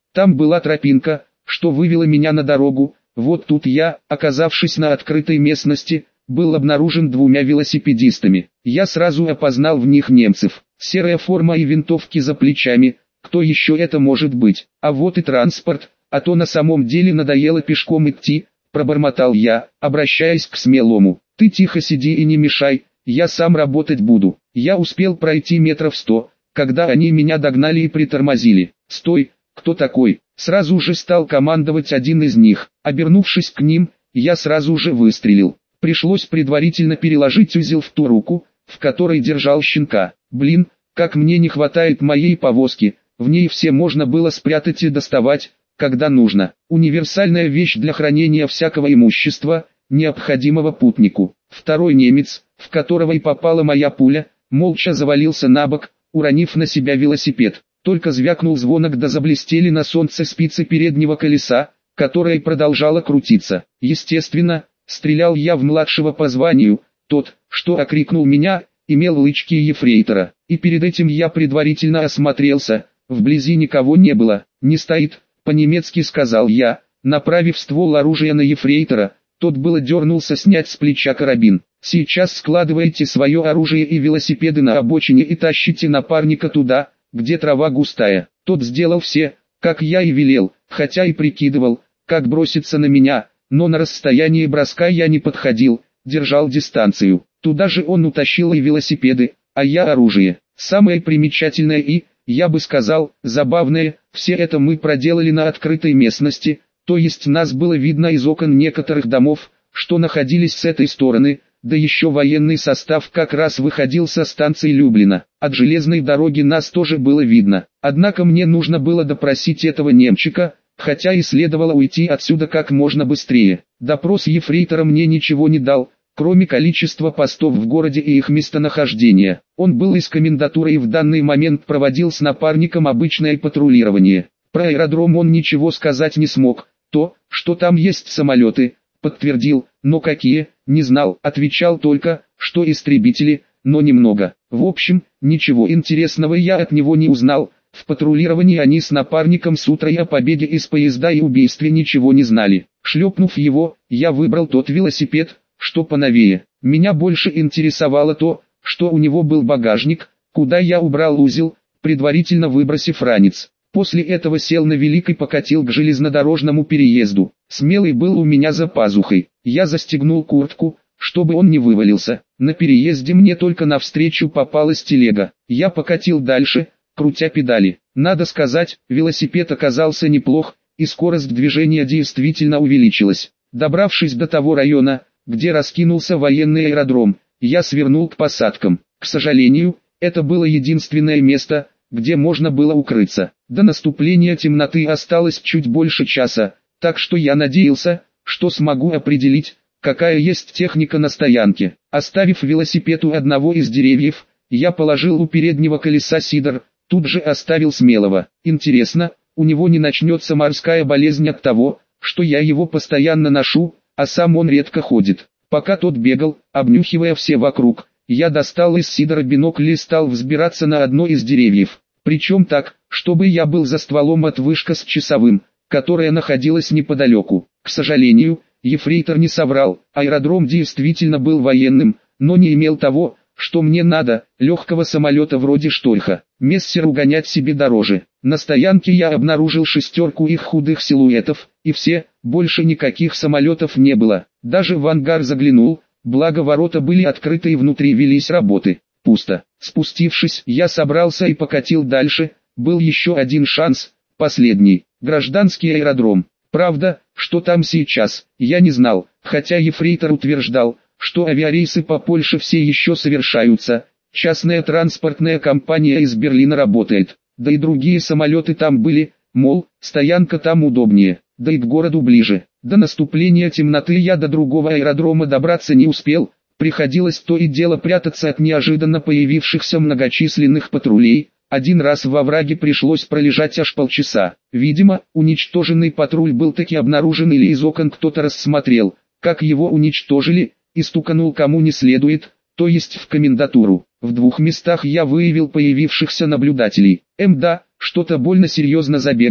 Там была тропинка, что вывела меня на дорогу. Вот тут я, оказавшись на открытой местности, был обнаружен двумя велосипедистами. Я сразу опознал в них немцев. Серая форма и винтовки за плечами. Кто еще это может быть? А вот и транспорт, а то на самом деле надоело пешком идти, пробормотал я, обращаясь к Смелому. Ты тихо сиди и не мешай, я сам работать буду. Я успел пройти метров сто, когда они меня догнали и притормозили. Стой, кто такой? Сразу же стал командовать один из них. Обернувшись к ним, я сразу же выстрелил. Пришлось предварительно переложить узел в ту руку, в которой держал щенка. Блин, как мне не хватает моей повозки, в ней все можно было спрятать и доставать, когда нужно. Универсальная вещь для хранения всякого имущества, необходимого путнику. Второй немец, в которого и попала моя пуля, молча завалился на бок, уронив на себя велосипед. Только звякнул звонок да заблестели на солнце спицы переднего колеса, которое продолжало крутиться. Естественно, стрелял я в младшего по званию, тот, что окрикнул меня, имел лычки ефрейтора. И перед этим я предварительно осмотрелся, вблизи никого не было. Не стоит, по-немецки сказал я, направив ствол оружия на ефрейтора. Тот было дернулся снять с плеча карабин. Сейчас складывайте свое оружие и велосипеды на обочине и тащите напарника туда, где трава густая. Тот сделал все, как я и велел, хотя и прикидывал, как броситься на меня, но на расстоянии броска я не подходил, держал дистанцию. Туда же он утащил и велосипеды, а я оружие. Самое примечательное и, я бы сказал, забавное, все это мы проделали на открытой местности, то есть нас было видно из окон некоторых домов, что находились с этой стороны, да еще военный состав как раз выходил со станции Люблино. От железной дороги нас тоже было видно. Однако мне нужно было допросить этого немчика, хотя и следовало уйти отсюда как можно быстрее. Допрос ефрейтора мне ничего не дал, кроме количества постов в городе и их местонахождения. Он был из комендатуры и в данный момент проводил с напарником обычное патрулирование. Про аэродром он ничего сказать не смог. То, что там есть самолеты, подтвердил, но какие, не знал, отвечал только, что истребители, но немного. В общем, ничего интересного я от него не узнал. В патрулировании они с напарником с утра и о побеге из поезда и убийстве ничего не знали. Шлепнув его, я выбрал тот велосипед, что поновее. Меня больше интересовало то, что у него был багажник, куда я убрал узел, предварительно выбросив ранец. После этого сел на велик и покатил к железнодорожному переезду. Смелый был у меня за пазухой. Я застегнул куртку, чтобы он не вывалился. На переезде мне только навстречу попалась телега. Я покатил дальше, крутя педали. Надо сказать, велосипед оказался неплох, и скорость движения действительно увеличилась. Добравшись до того района, где раскинулся военный аэродром, я свернул к посадкам. К сожалению, это было единственное место, где можно было укрыться. До наступления темноты осталось чуть больше часа, так что я надеялся, что смогу определить, какая есть техника на стоянке. Оставив велосипед у одного из деревьев, я положил у переднего колеса сидор, тут же оставил Смелого. Интересно, у него не начнется морская болезнь от того, что я его постоянно ношу, а сам он редко ходит. Пока тот бегал, обнюхивая все вокруг, я достал из сидора бинокль и стал взбираться на одно из деревьев. Причем так, чтобы я был за стволом от вышка с часовым, которая находилась неподалеку. К сожалению, ефрейтор не соврал, аэродром действительно был военным, но не имел того, что мне надо, легкого самолета вроде Штольха. Мессер угонять себе дороже. На стоянке я обнаружил шестерку их худых силуэтов, и все, больше никаких самолетов не было. Даже в ангар заглянул, благо ворота были открыты и внутри велись работы. Пусто. Спустившись, я собрался и покатил дальше. Был еще один шанс, последний, гражданский аэродром. Правда, что там сейчас, я не знал, хотя ефрейтор утверждал, что авиарейсы по Польше все еще совершаются. Частная транспортная компания из Берлина работает, да и другие самолеты там были, мол, стоянка там удобнее, да и к городу ближе. До наступления темноты я до другого аэродрома добраться не успел, приходилось то и дело прятаться от неожиданно появившихся многочисленных патрулей. Один раз в овраге пришлось пролежать аж полчаса. Видимо, уничтоженный патруль был таки обнаружен или из окон кто-то рассмотрел, как его уничтожили, и стуканул кому не следует, то есть в комендатуру. В двух местах я выявил появившихся наблюдателей. Эм да, что-то больно серьезно забегали,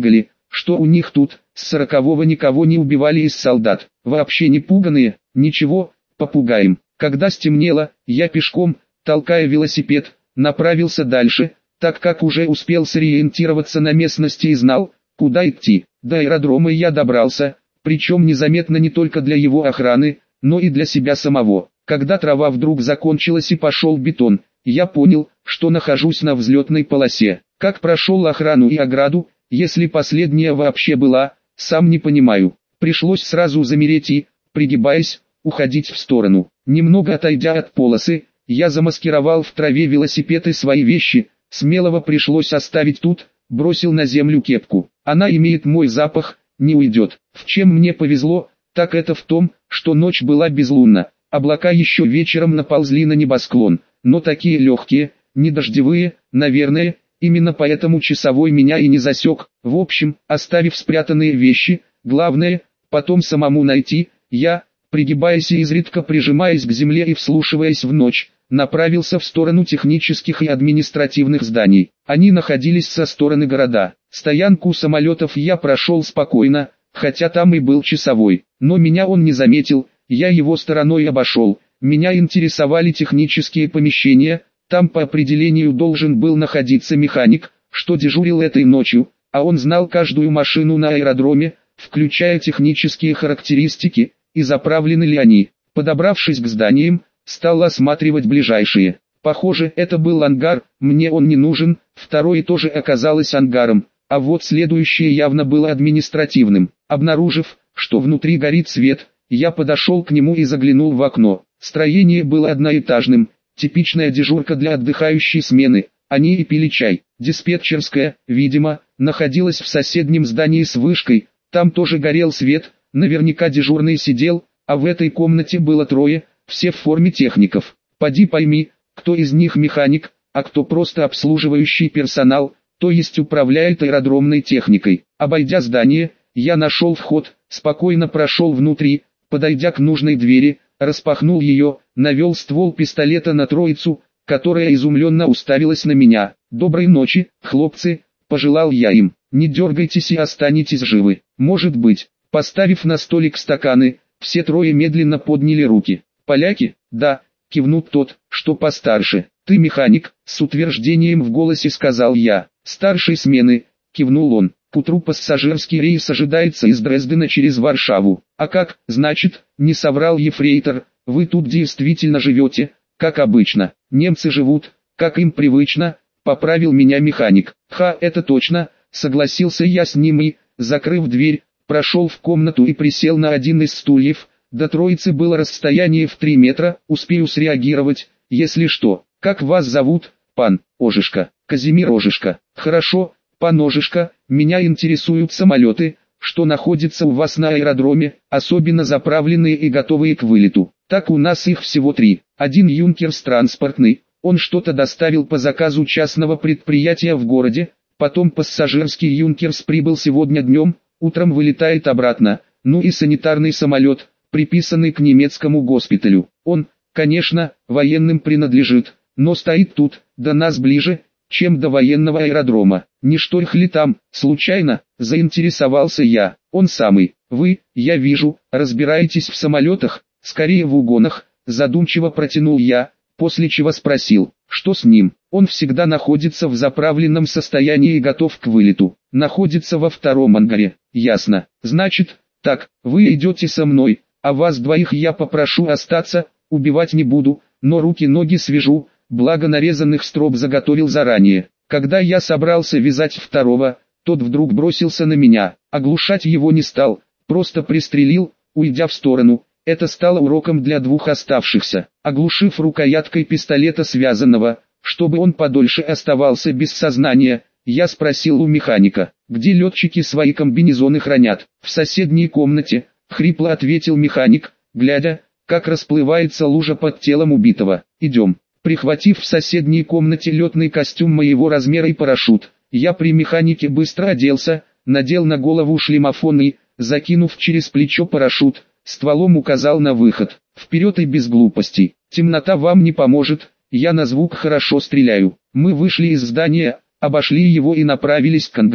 что у них тут, с сорокового никого не убивали из солдат. Вообще не пуганые, ничего, попугаем. Когда стемнело, я пешком, толкая велосипед, направился дальше, так как уже успел сориентироваться на местности и знал, куда идти. До аэродрома я добрался, причем незаметно не только для его охраны, но и для себя самого. Когда трава вдруг закончилась и пошел бетон, я понял, что нахожусь на взлетной полосе. Как прошел охрану и ограду, если последняя вообще была, сам не понимаю. Пришлось сразу замереть и, пригибаясь, уходить в сторону. Немного отойдя от полосы, я замаскировал в траве велосипед и свои вещи, смелого пришлось оставить тут, бросил на землю кепку. Она имеет мой запах, не уйдет. В чем мне повезло, так это в том, что ночь была безлунна. Облака еще вечером наползли на небосклон, но такие легкие, не дождевые, наверное, именно поэтому часовой меня и не засек. В общем, оставив спрятанные вещи, главное, потом самому найти, я, пригибаясь и изредка прижимаясь к земле и вслушиваясь в ночь, направился в сторону технических и административных зданий. Они находились со стороны города. Стоянку самолетов я прошел спокойно, хотя там и был часовой, но меня он не заметил, я его стороной обошел. Меня интересовали технические помещения, там по определению должен был находиться механик, что дежурил этой ночью, а он знал каждую машину на аэродроме, включая технические характеристики, и заправлены ли они. Подобравшись к зданиям, стал осматривать ближайшие. Похоже, это был ангар, мне он не нужен, второе тоже оказалось ангаром, а вот следующее явно было административным. Обнаружив, что внутри горит свет, я подошел к нему и заглянул в окно. Строение было одноэтажным, типичная дежурка для отдыхающей смены, они и пили чай. Диспетчерская, видимо, находилась в соседнем здании с вышкой, там тоже горел свет, наверняка дежурный сидел, а в этой комнате было трое, все в форме техников. Поди пойми, кто из них механик, а кто просто обслуживающий персонал, то есть управляет аэродромной техникой. Обойдя здание, я нашел вход, спокойно прошел внутри, подойдя к нужной двери, распахнул ее, навел ствол пистолета на троицу, которая изумленно уставилась на меня. «Доброй ночи, хлопцы», — пожелал я им, — «не дергайтесь и останетесь живы». Может быть. Поставив на столик стаканы, все трое медленно подняли руки. «Поляки?» «Да», — кивнул тот, что постарше. «Ты механик?» — с утверждением в голосе сказал я. «Старшей смены», — кивнул он. «К утру пассажирский рейс ожидается из Дрездена через Варшаву». «А как, значит?» — не соврал ефрейтор. «Вы тут действительно живете, как обычно. Немцы живут, как им привычно», — поправил меня механик. «Ха, это точно», — согласился я с ним и, закрыв дверь, прошел в комнату и присел на один из стульев. До троицы было расстояние в три метра, успею среагировать, если что. «Как вас зовут?» «Пан Ожишка». «Казимир Ожишка». «Хорошо, пан Ожишка, меня интересуют самолеты, что находятся у вас на аэродроме, особенно заправленные и готовые к вылету». «Так у нас их всего три. Один Юнкерс транспортный, он что-то доставил по заказу частного предприятия в городе, потом пассажирский Юнкерс прибыл сегодня днем, утром вылетает обратно, ну и санитарный самолет, приписанный к немецкому госпиталю. Он, конечно, военным принадлежит, но стоит тут, до нас ближе, чем до военного аэродрома. Не шторх ли там, случайно?» — заинтересовался я. «Он самый. Вы, я вижу, разбираетесь в самолетах, скорее в угонах», — задумчиво протянул я, после чего спросил, что с ним. «Он всегда находится в заправленном состоянии и готов к вылету. Находится во втором ангаре». «Ясно. Значит, так, вы идете со мной, а вас двоих я попрошу остаться, убивать не буду, но руки-ноги свяжу, благо нарезанных строп заготовил заранее». Когда я собрался вязать второго, тот вдруг бросился на меня. Оглушать его не стал, просто пристрелил, уйдя в сторону. Это стало уроком для двух оставшихся. Оглушив рукояткой пистолета связанного, чтобы он подольше оставался без сознания, я спросил у механика, где летчики свои комбинезоны хранят. «В соседней комнате», — хрипло ответил механик, глядя, как расплывается лужа под телом убитого. «Идем». Прихватив в соседней комнате летный костюм моего размера и парашют, я при механике быстро оделся, надел на голову шлемофон и, закинув через плечо парашют, стволом указал на выход. «Вперед и без глупостей. Темнота вам не поможет, я на звук хорошо стреляю». Мы вышли из здания, обошли его и направились к ангару.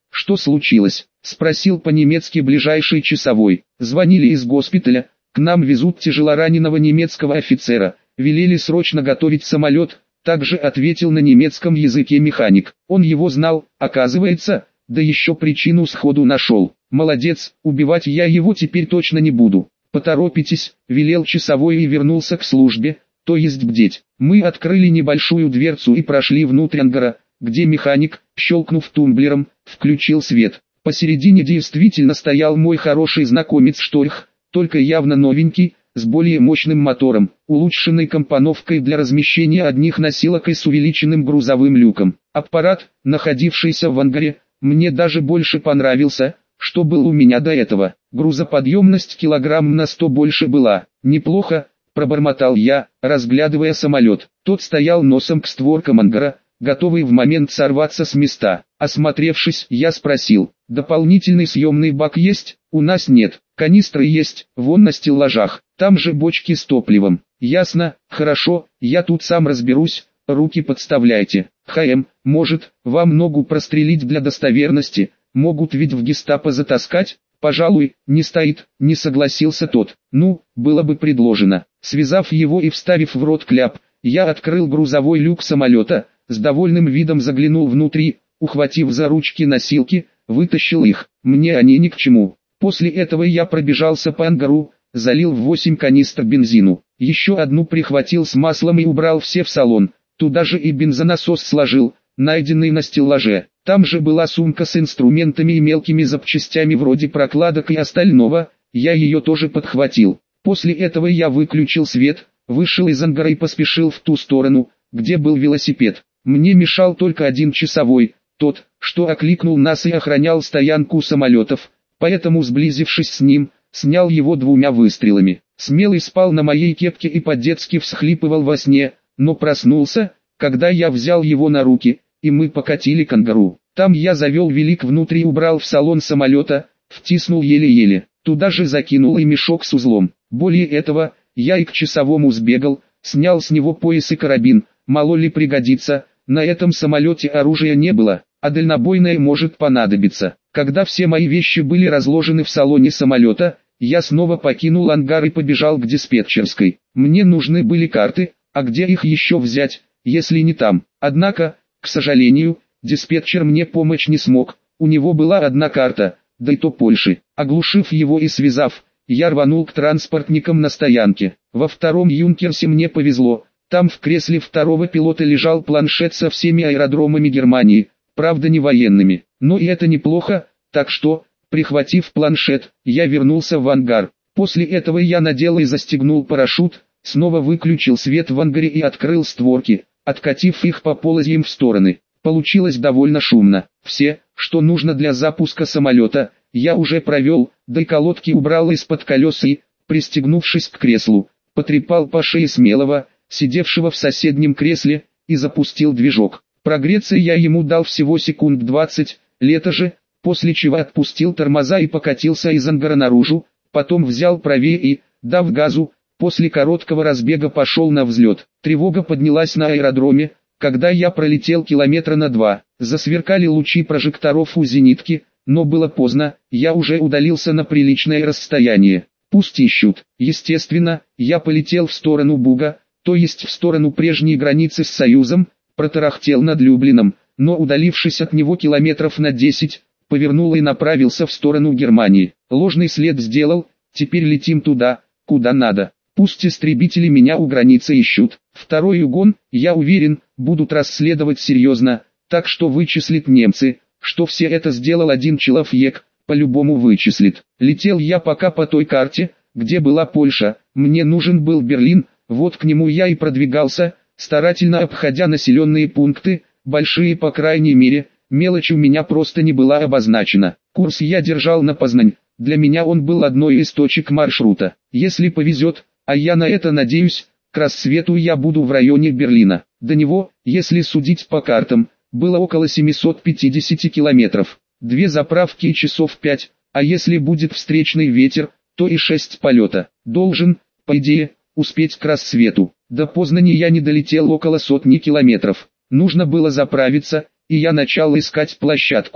«Что случилось?» — спросил по-немецки ближайший часовой. «Звонили из госпиталя, к нам везут тяжелораненого немецкого офицера, велели срочно готовить самолет», — также ответил на немецком языке механик. Он его знал, оказывается, да еще причину сходу нашел. «Молодец, убивать я его теперь точно не буду. Поторопитесь», — велел часовой и вернулся к службе, то есть бдеть. Мы открыли небольшую дверцу и прошли внутрь ангара, где механик, щелкнув тумблером, включил свет. Посередине действительно стоял мой хороший знакомец Шторх, только явно новенький, с более мощным мотором, улучшенной компоновкой для размещения одних носилок и с увеличенным грузовым люком. Аппарат, находившийся в ангаре, мне даже больше понравился, что был у меня до этого. Грузоподъемность килограмм на сто больше была. «Неплохо», — пробормотал я, разглядывая самолет. Тот стоял носом к створкам ангара, готовый в момент сорваться с места. Осмотревшись, я спросил: «Дополнительный съемный бак есть?» «У нас нет. Канистры есть, вон на стеллажах. Там же бочки с топливом». «Ясно, хорошо, я тут сам разберусь, руки подставляйте». «ХМ, может, вам ногу прострелить для достоверности? Могут ведь в гестапо затаскать?» «Пожалуй, не стоит», — не согласился тот. «Ну, было бы предложено». Связав его и вставив в рот кляп, я открыл грузовой люк самолета, с довольным видом заглянул внутри, ухватив за ручки носилки, вытащил их. Мне они ни к чему. После этого я пробежался по ангару, залил в восемь канистр бензину. Еще одну прихватил с маслом и убрал все в салон. Туда же и бензонасос сложил, найденный на стеллаже. Там же была сумка с инструментами и мелкими запчастями вроде прокладок и остального, я ее тоже подхватил. После этого я выключил свет, вышел из ангара и поспешил в ту сторону, где был велосипед. Мне мешал только один часовой, тот, что окликнул нас и охранял стоянку самолетов, поэтому, сблизившись с ним, снял его двумя выстрелами. Смелый спал на моей кепке и по-детски всхлипывал во сне, но проснулся, когда я взял его на руки, и мы покатили к ангару. Там я завел велик внутрь и убрал в салон самолета, втиснул еле-еле. Туда же закинул и мешок с узлом. Более этого, я и к часовому сбегал, снял с него пояс и карабин, мало ли пригодится. На этом самолете оружия не было, а дальнобойное может понадобиться. Когда все мои вещи были разложены в салоне самолета, я снова покинул ангар и побежал к диспетчерской. Мне нужны были карты, а где их еще взять, если не там? Однако, к сожалению, диспетчер мне помочь не смог, у него была одна карта, да и то Польши. Оглушив его и связав, я рванул к транспортникам на стоянке. Во втором Юнкерсе мне повезло, там в кресле второго пилота лежал планшет со всеми аэродромами Германии, правда не военными, но и это неплохо, так что, прихватив планшет, я вернулся в ангар. После этого я надел и застегнул парашют, снова выключил свет в ангаре и открыл створки, откатив их по полозьям в стороны. Получилось довольно шумно. Все, что нужно для запуска самолета, я уже провел, да и колодки убрал из-под колес и, пристегнувшись к креслу, потрепал по шее Смелого, сидевшего в соседнем кресле, и запустил движок. Прогреться я ему дал всего секунд двадцать, лето же, после чего отпустил тормоза и покатился из ангара наружу, потом взял правее и, дав газу, после короткого разбега пошел на взлет. Тревога поднялась на аэродроме, когда я пролетел километра на два. Засверкали лучи прожекторов у зенитки, но было поздно, я уже удалился на приличное расстояние. Пусть ищут. Естественно, я полетел в сторону Буга, то есть в сторону прежней границы с Союзом, протарахтел над Люблином, но удалившись от него километров на десять, повернул и направился в сторону Германии. Ложный след сделал, теперь летим туда, куда надо. Пусть истребители меня у границы ищут. Второй угон, я уверен, будут расследовать серьезно, так что вычислят немцы, что все это сделал один человек, по-любому вычислит. Летел я пока по той карте, где была Польша, мне нужен был Берлин, вот к нему я и продвигался, старательно обходя населенные пункты, большие по крайней мере, мелочь у меня просто не была обозначена. Курс я держал на Познань, для меня он был одной из точек маршрута. Если повезет, а я на это надеюсь, к рассвету я буду в районе Берлина. До него, если судить по картам, было около семисот пятидесяти километров. Две заправки и часов пять, а если будет встречный ветер, то и шесть полета. Должен, по идее, успеть к рассвету. До Познани я не долетел около сотни километров. Нужно было заправиться, и я начал искать площадку.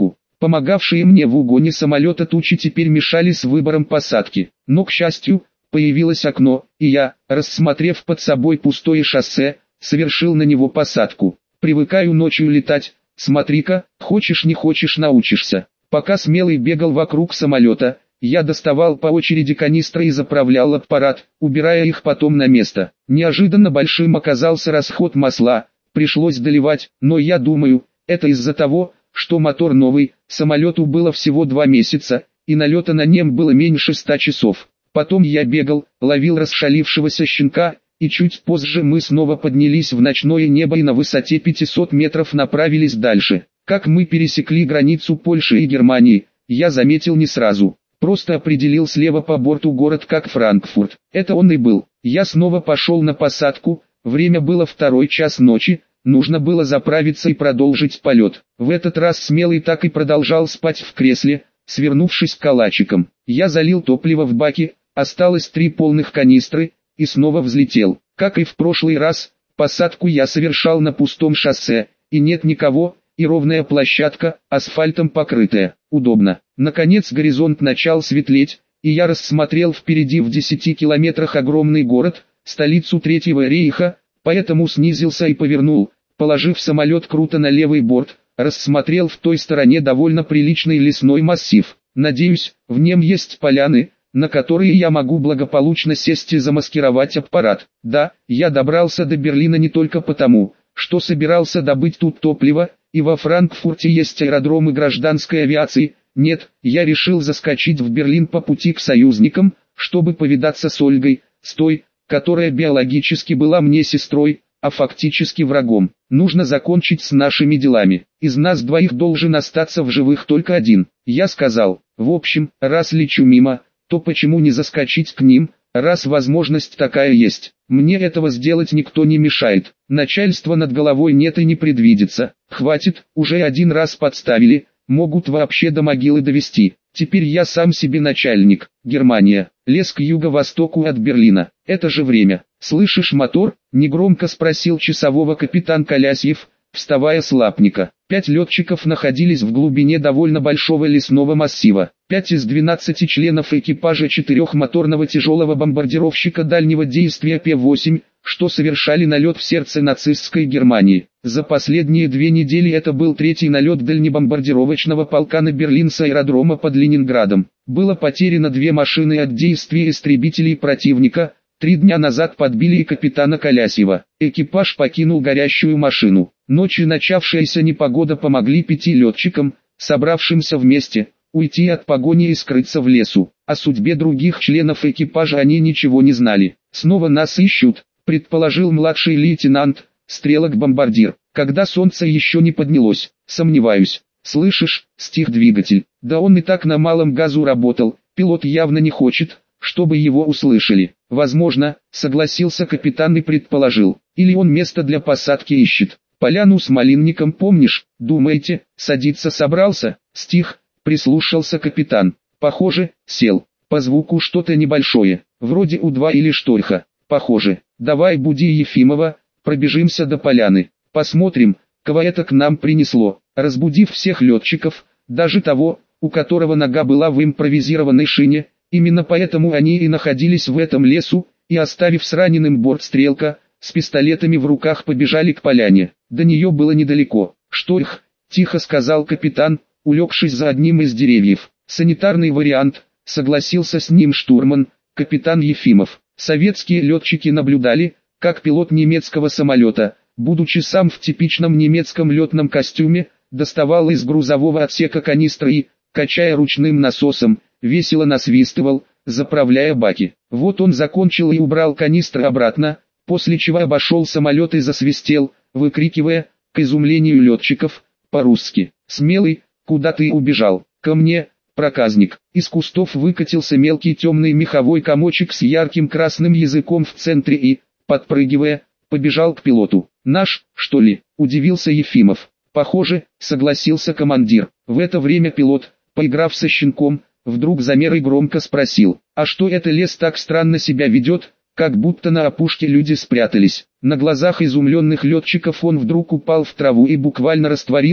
Помогавшие мне в угоне самолета тучи теперь мешали с выбором посадки. Но, к счастью, появилось окно, и я, рассмотрев под собой пустое шоссе, совершил на него посадку. Привыкаю ночью летать, смотри-ка, хочешь не хочешь научишься. Пока Смелый бегал вокруг самолета, я доставал по очереди канистры и заправлял аппарат, убирая их потом на место. Неожиданно большим оказался расход масла, пришлось доливать, но я думаю, это из-за того, что мотор новый, самолету было всего два месяца, и налета на нем было меньше ста часов. Потом я бегал, ловил расшалившегося щенка, и чуть позже мы снова поднялись в ночное небо и на высоте пятисот метров направились дальше. Как мы пересекли границу Польши и Германии, я заметил не сразу. Просто определил слева по борту город как Франкфурт. Это он и был. Я снова пошел на посадку, время было второй час ночи, нужно было заправиться и продолжить полет. В этот раз Смелый так и продолжал спать в кресле, свернувшись калачиком. Я залил топливо в баки, осталось три полных канистры, и снова взлетел. Как и в прошлый раз, посадку я совершал на пустом шоссе, и нет никого, и ровная площадка, асфальтом покрытая. Удобно. Наконец горизонт начал светлеть, и я рассмотрел впереди в десяти километрах огромный город, столицу Третьего рейха, поэтому снизился и повернул, положив самолет круто на левый борт, рассмотрел в той стороне довольно приличный лесной массив. Надеюсь, в нем есть поляны, на которые я могу благополучно сесть и замаскировать аппарат. Да, я добрался до Берлина не только потому, что собирался добыть тут топливо, и во Франкфурте есть аэродромы гражданской авиации. Нет, я решил заскочить в Берлин по пути к союзникам, чтобы повидаться с Ольгой, с той, которая биологически была мне сестрой, а фактически врагом. Нужно закончить с нашими делами. Из нас двоих должен остаться в живых только один. Я сказал, в общем, раз лечу мимо, то почему не заскочить к ним, раз возможность такая есть. Мне этого сделать никто не мешает. Начальства над головой нет и не предвидится. Хватит, уже один раз подставили, могут вообще до могилы довести. Теперь я сам себе начальник. Германия. Лес к юго-востоку от Берлина. Это же время. Слышишь мотор? Негромко спросил часового капитан Колясьев, вставая с лапника. Пять летчиков находились в глубине довольно большого лесного массива. Пять из двенадцати членов экипажа четырехмоторного тяжелого бомбардировщика дальнего действия П восемь, что совершали налет в сердце нацистской Германии. За последние две недели это был третий налет дальнебомбардировочного полка на Берлин с аэродрома под Ленинградом. Было потеряно две машины от действия истребителей противника. Три дня назад подбили и капитана Колясьева. Экипаж покинул горящую машину. Ночью начавшаяся непогода помогли пяти летчикам, собравшимся вместе, уйти от погони и скрыться в лесу. О судьбе других членов экипажа они ничего не знали. «Снова нас ищут», предположил младший лейтенант, стрелок-бомбардир. «Когда солнце еще не поднялось, сомневаюсь». «Слышишь, стих двигатель». Да он и так на малом газу работал, пилот явно не хочет, чтобы его услышали. Возможно, согласился капитан и предположил. Или он место для посадки ищет. Поляну с малинником помнишь? Думаете, садиться собрался? Стих, прислушался капитан. Похоже, сел. По звуку что-то небольшое, вроде У два или Шторха. Похоже. Давай буди Ефимова, пробежимся до поляны. Посмотрим, кого это к нам принесло. Разбудив всех летчиков, даже того, у которого нога была в импровизированной шине, именно поэтому они и находились в этом лесу, и оставив с раненым бортстрелка, с пистолетами в руках побежали к поляне. До нее было недалеко. «Шторх», — тихо сказал капитан, улегшись за одним из деревьев. «Санитарный вариант», — согласился с ним штурман, капитан Ефимов. Советские летчики наблюдали, как пилот немецкого самолета, будучи сам в типичном немецком летном костюме, доставал из грузового отсека канистры и, качая ручным насосом, весело насвистывал, заправляя баки. Вот он закончил и убрал канистры обратно, после чего обошел самолет и засвистел, выкрикивая, к изумлению летчиков, по-русски: «Смелый, куда ты убежал? Ко мне, проказник!» Из кустов выкатился мелкий темный меховой комочек с ярким красным языком в центре и, подпрыгивая, побежал к пилоту. «Наш, что ли?» – удивился Ефимов. «Похоже», – согласился командир. В это время пилот, поиграв со щенком, вдруг замер и громко спросил: «А что это лес так странно себя ведет, как будто на опушке люди спрятались?» На глазах изумленных летчиков он вдруг упал в траву и буквально растворился,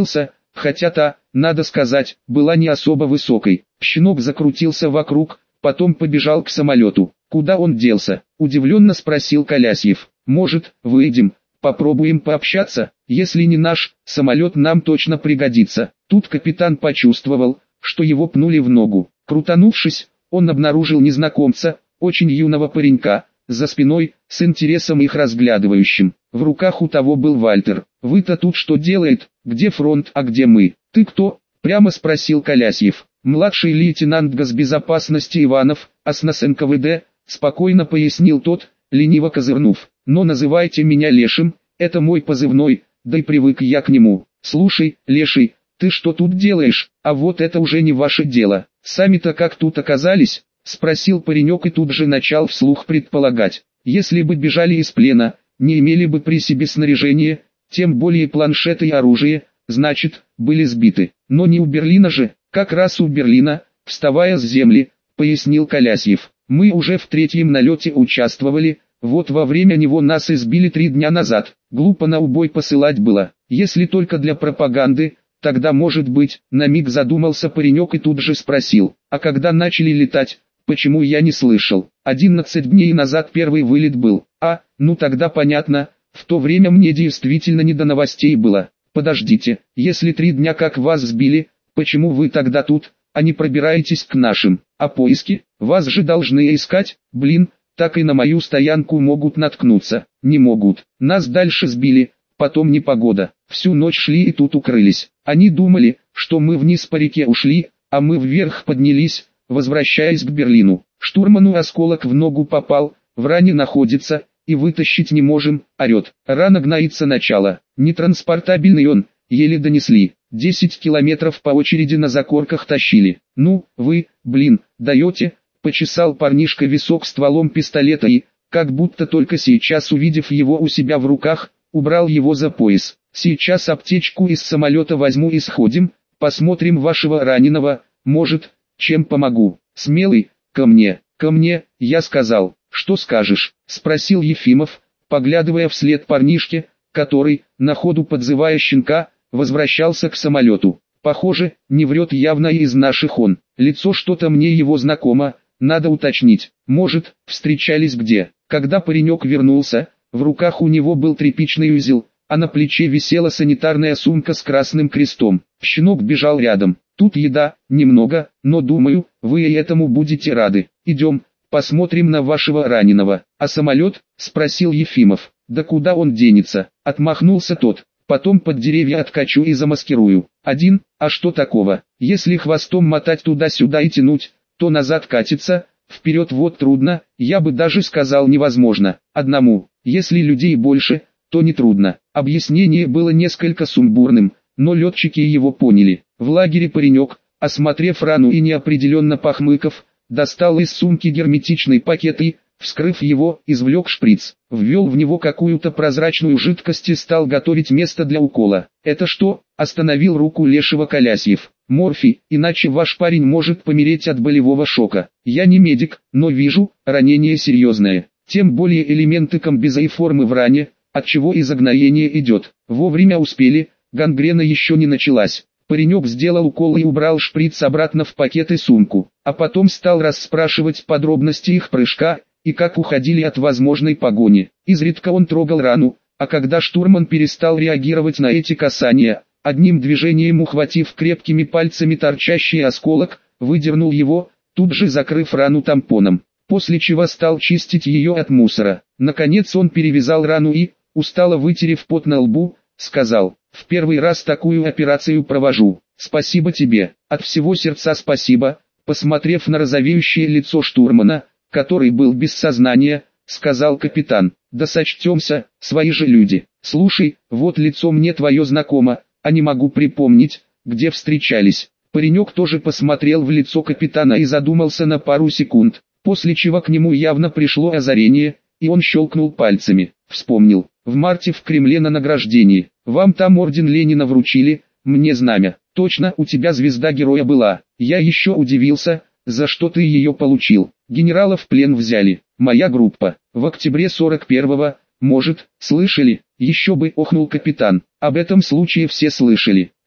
хотя та, надо сказать, была не особо высокой. Щенок закрутился вокруг, потом побежал к самолету. Куда он делся? Удивленно спросил Колясьев. Может, выйдем, попробуем пообщаться, если не наш самолет, нам точно пригодится. Тут капитан почувствовал, что его пнули в ногу. Крутанувшись, он обнаружил незнакомца, очень юного паренька, за спиной, с интересом их разглядывающим. В руках у того был Вальтер. «Вы-то тут что делает? Где фронт, а где мы?» «Ты кто?» — прямо спросил Колясьев. «Младший лейтенант госбезопасности Иванов, АСНАС эн ка вэ дэ», — спокойно пояснил тот, лениво козырнув. «Но называйте меня Лешим, это мой позывной, да и привык я к нему. Слушай, Леший, ты что тут делаешь? А вот это уже не ваше дело. Сами-то как тут оказались?» — спросил паренек и тут же начал вслух предполагать. «Если бы бежали из плена, не имели бы при себе снаряжение, тем более планшеты и оружие, значит, были сбиты. Но не у Берлина же, как раз у Берлина, вставая с земли», — пояснил Колясьев. «Мы уже в третьем налете участвовали, вот во время него нас избили три дня назад. Глупо на убой посылать было, если только для пропаганды, тогда может быть». На миг задумался паренек и тут же спросил: «А когда начали летать, почему я не слышал?» «Одиннадцать дней назад первый вылет был». «А, ну тогда понятно, в то время мне действительно не до новостей было». «Подождите, если три дня как вас сбили, почему вы тогда тут, а не пробираетесь к нашим? А поиски? Вас же должны искать, блин, так и на мою стоянку могут наткнуться». «Не могут, нас дальше сбили, потом непогода, всю ночь шли и тут укрылись. Они думали, что мы вниз по реке ушли, а мы вверх поднялись, возвращаясь к Берлину. Штурману осколок в ногу попал, в ране находится, и вытащить не можем», — орет. «Рана гноится начало, нетранспортабельный он, еле донесли. Десять километров по очереди на закорках тащили. Ну, вы, блин, даете?» — почесал парнишка висок стволом пистолета и, как будто только сейчас увидев его у себя в руках, убрал его за пояс. «Сейчас аптечку из самолета возьму и сходим, посмотрим вашего раненого, может, чем помогу». «Смелый, ко мне, ко мне», — я сказал. «Что скажешь?» — спросил Ефимов, поглядывая вслед парнишке, который, на ходу подзывая щенка, возвращался к самолету. «Похоже, не врет, явно из наших он. Лицо что-то мне его знакомо, надо уточнить. Может, встречались где?» Когда паренек вернулся, в руках у него был тряпичный узел, а на плече висела санитарная сумка с красным крестом. Щенок бежал рядом. «Тут еда, немного, но думаю, вы и этому будете рады. Идем, посмотрим на вашего раненого». «А самолет?» — спросил Ефимов. «Да куда он денется?» — отмахнулся тот. «Потом под деревья откачу и замаскирую. Один, а что такого? Если хвостом мотать туда-сюда и тянуть, то назад катится, вперед вот трудно, я бы даже сказал невозможно. Одному, если людей больше, то нетрудно». Объяснение было несколько сумбурным, но летчики его поняли. В лагере паренек, осмотрев рану и неопределенно похмыков, достал из сумки герметичный пакет и, вскрыв его, извлек шприц, ввел в него какую-то прозрачную жидкость и стал готовить место для укола. «Это что?» — остановил руку Лешего Колясьев. «Морфий, иначе ваш парень может помереть от болевого шока. Я не медик, но вижу, ранение серьезное. Тем более элементы комбеза и формы в ране, отчего и загноение идет. Вовремя успели, гангрена еще не началась». Паренек сделал укол и убрал шприц обратно в пакет и сумку, а потом стал расспрашивать подробности их прыжка и как уходили от возможной погони. Изредка он трогал рану, а когда штурман перестал реагировать на эти касания, одним движением ухватив крепкими пальцами торчащий осколок, выдернул его, тут же закрыв рану тампоном, после чего стал чистить ее от мусора. Наконец он перевязал рану и, устало вытерев пот на лбу, сказал: «В первый раз такую операцию провожу. Спасибо тебе, от всего сердца спасибо». Посмотрев на розовеющее лицо штурмана, который был без сознания, сказал капитан: «Да сочтемся, свои же люди. Слушай, вот лицо мне твое знакомо, а не могу припомнить, где встречались». Паренек тоже посмотрел в лицо капитана и задумался на пару секунд, после чего к нему явно пришло озарение, и он щелкнул пальцами. Вспомнил: в марте в Кремле на награждении. Вам там орден Ленина вручили, мне знамя. Точно, у тебя звезда героя была. Я еще удивился, за что ты ее получил. Генерала в плен взяли. Моя группа. В октябре сорок первого, может, слышали? Еще бы, охнул капитан. Об этом случае все слышали.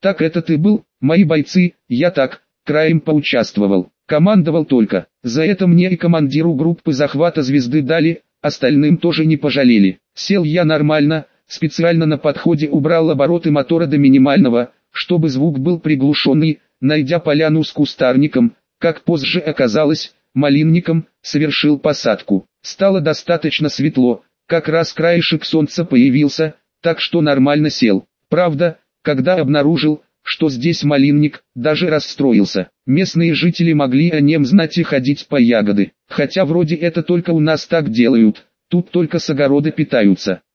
Так это ты был, мои бойцы, я так, краем поучаствовал. Командовал только, за это мне и командиру группы захвата звезды дали, остальным тоже не пожалели. Сел я нормально, специально на подходе убрал обороты мотора до минимального, чтобы звук был приглушенный, найдя поляну с кустарником, как позже оказалось, малинником, совершил посадку. Стало достаточно светло, как раз краешек солнца появился, так что нормально сел. Правда, когда обнаружил, что здесь малинник, даже расстроился. Местные жители могли о нем знать и ходить по ягоды. Хотя вроде это только у нас так делают, тут только с огорода питаются.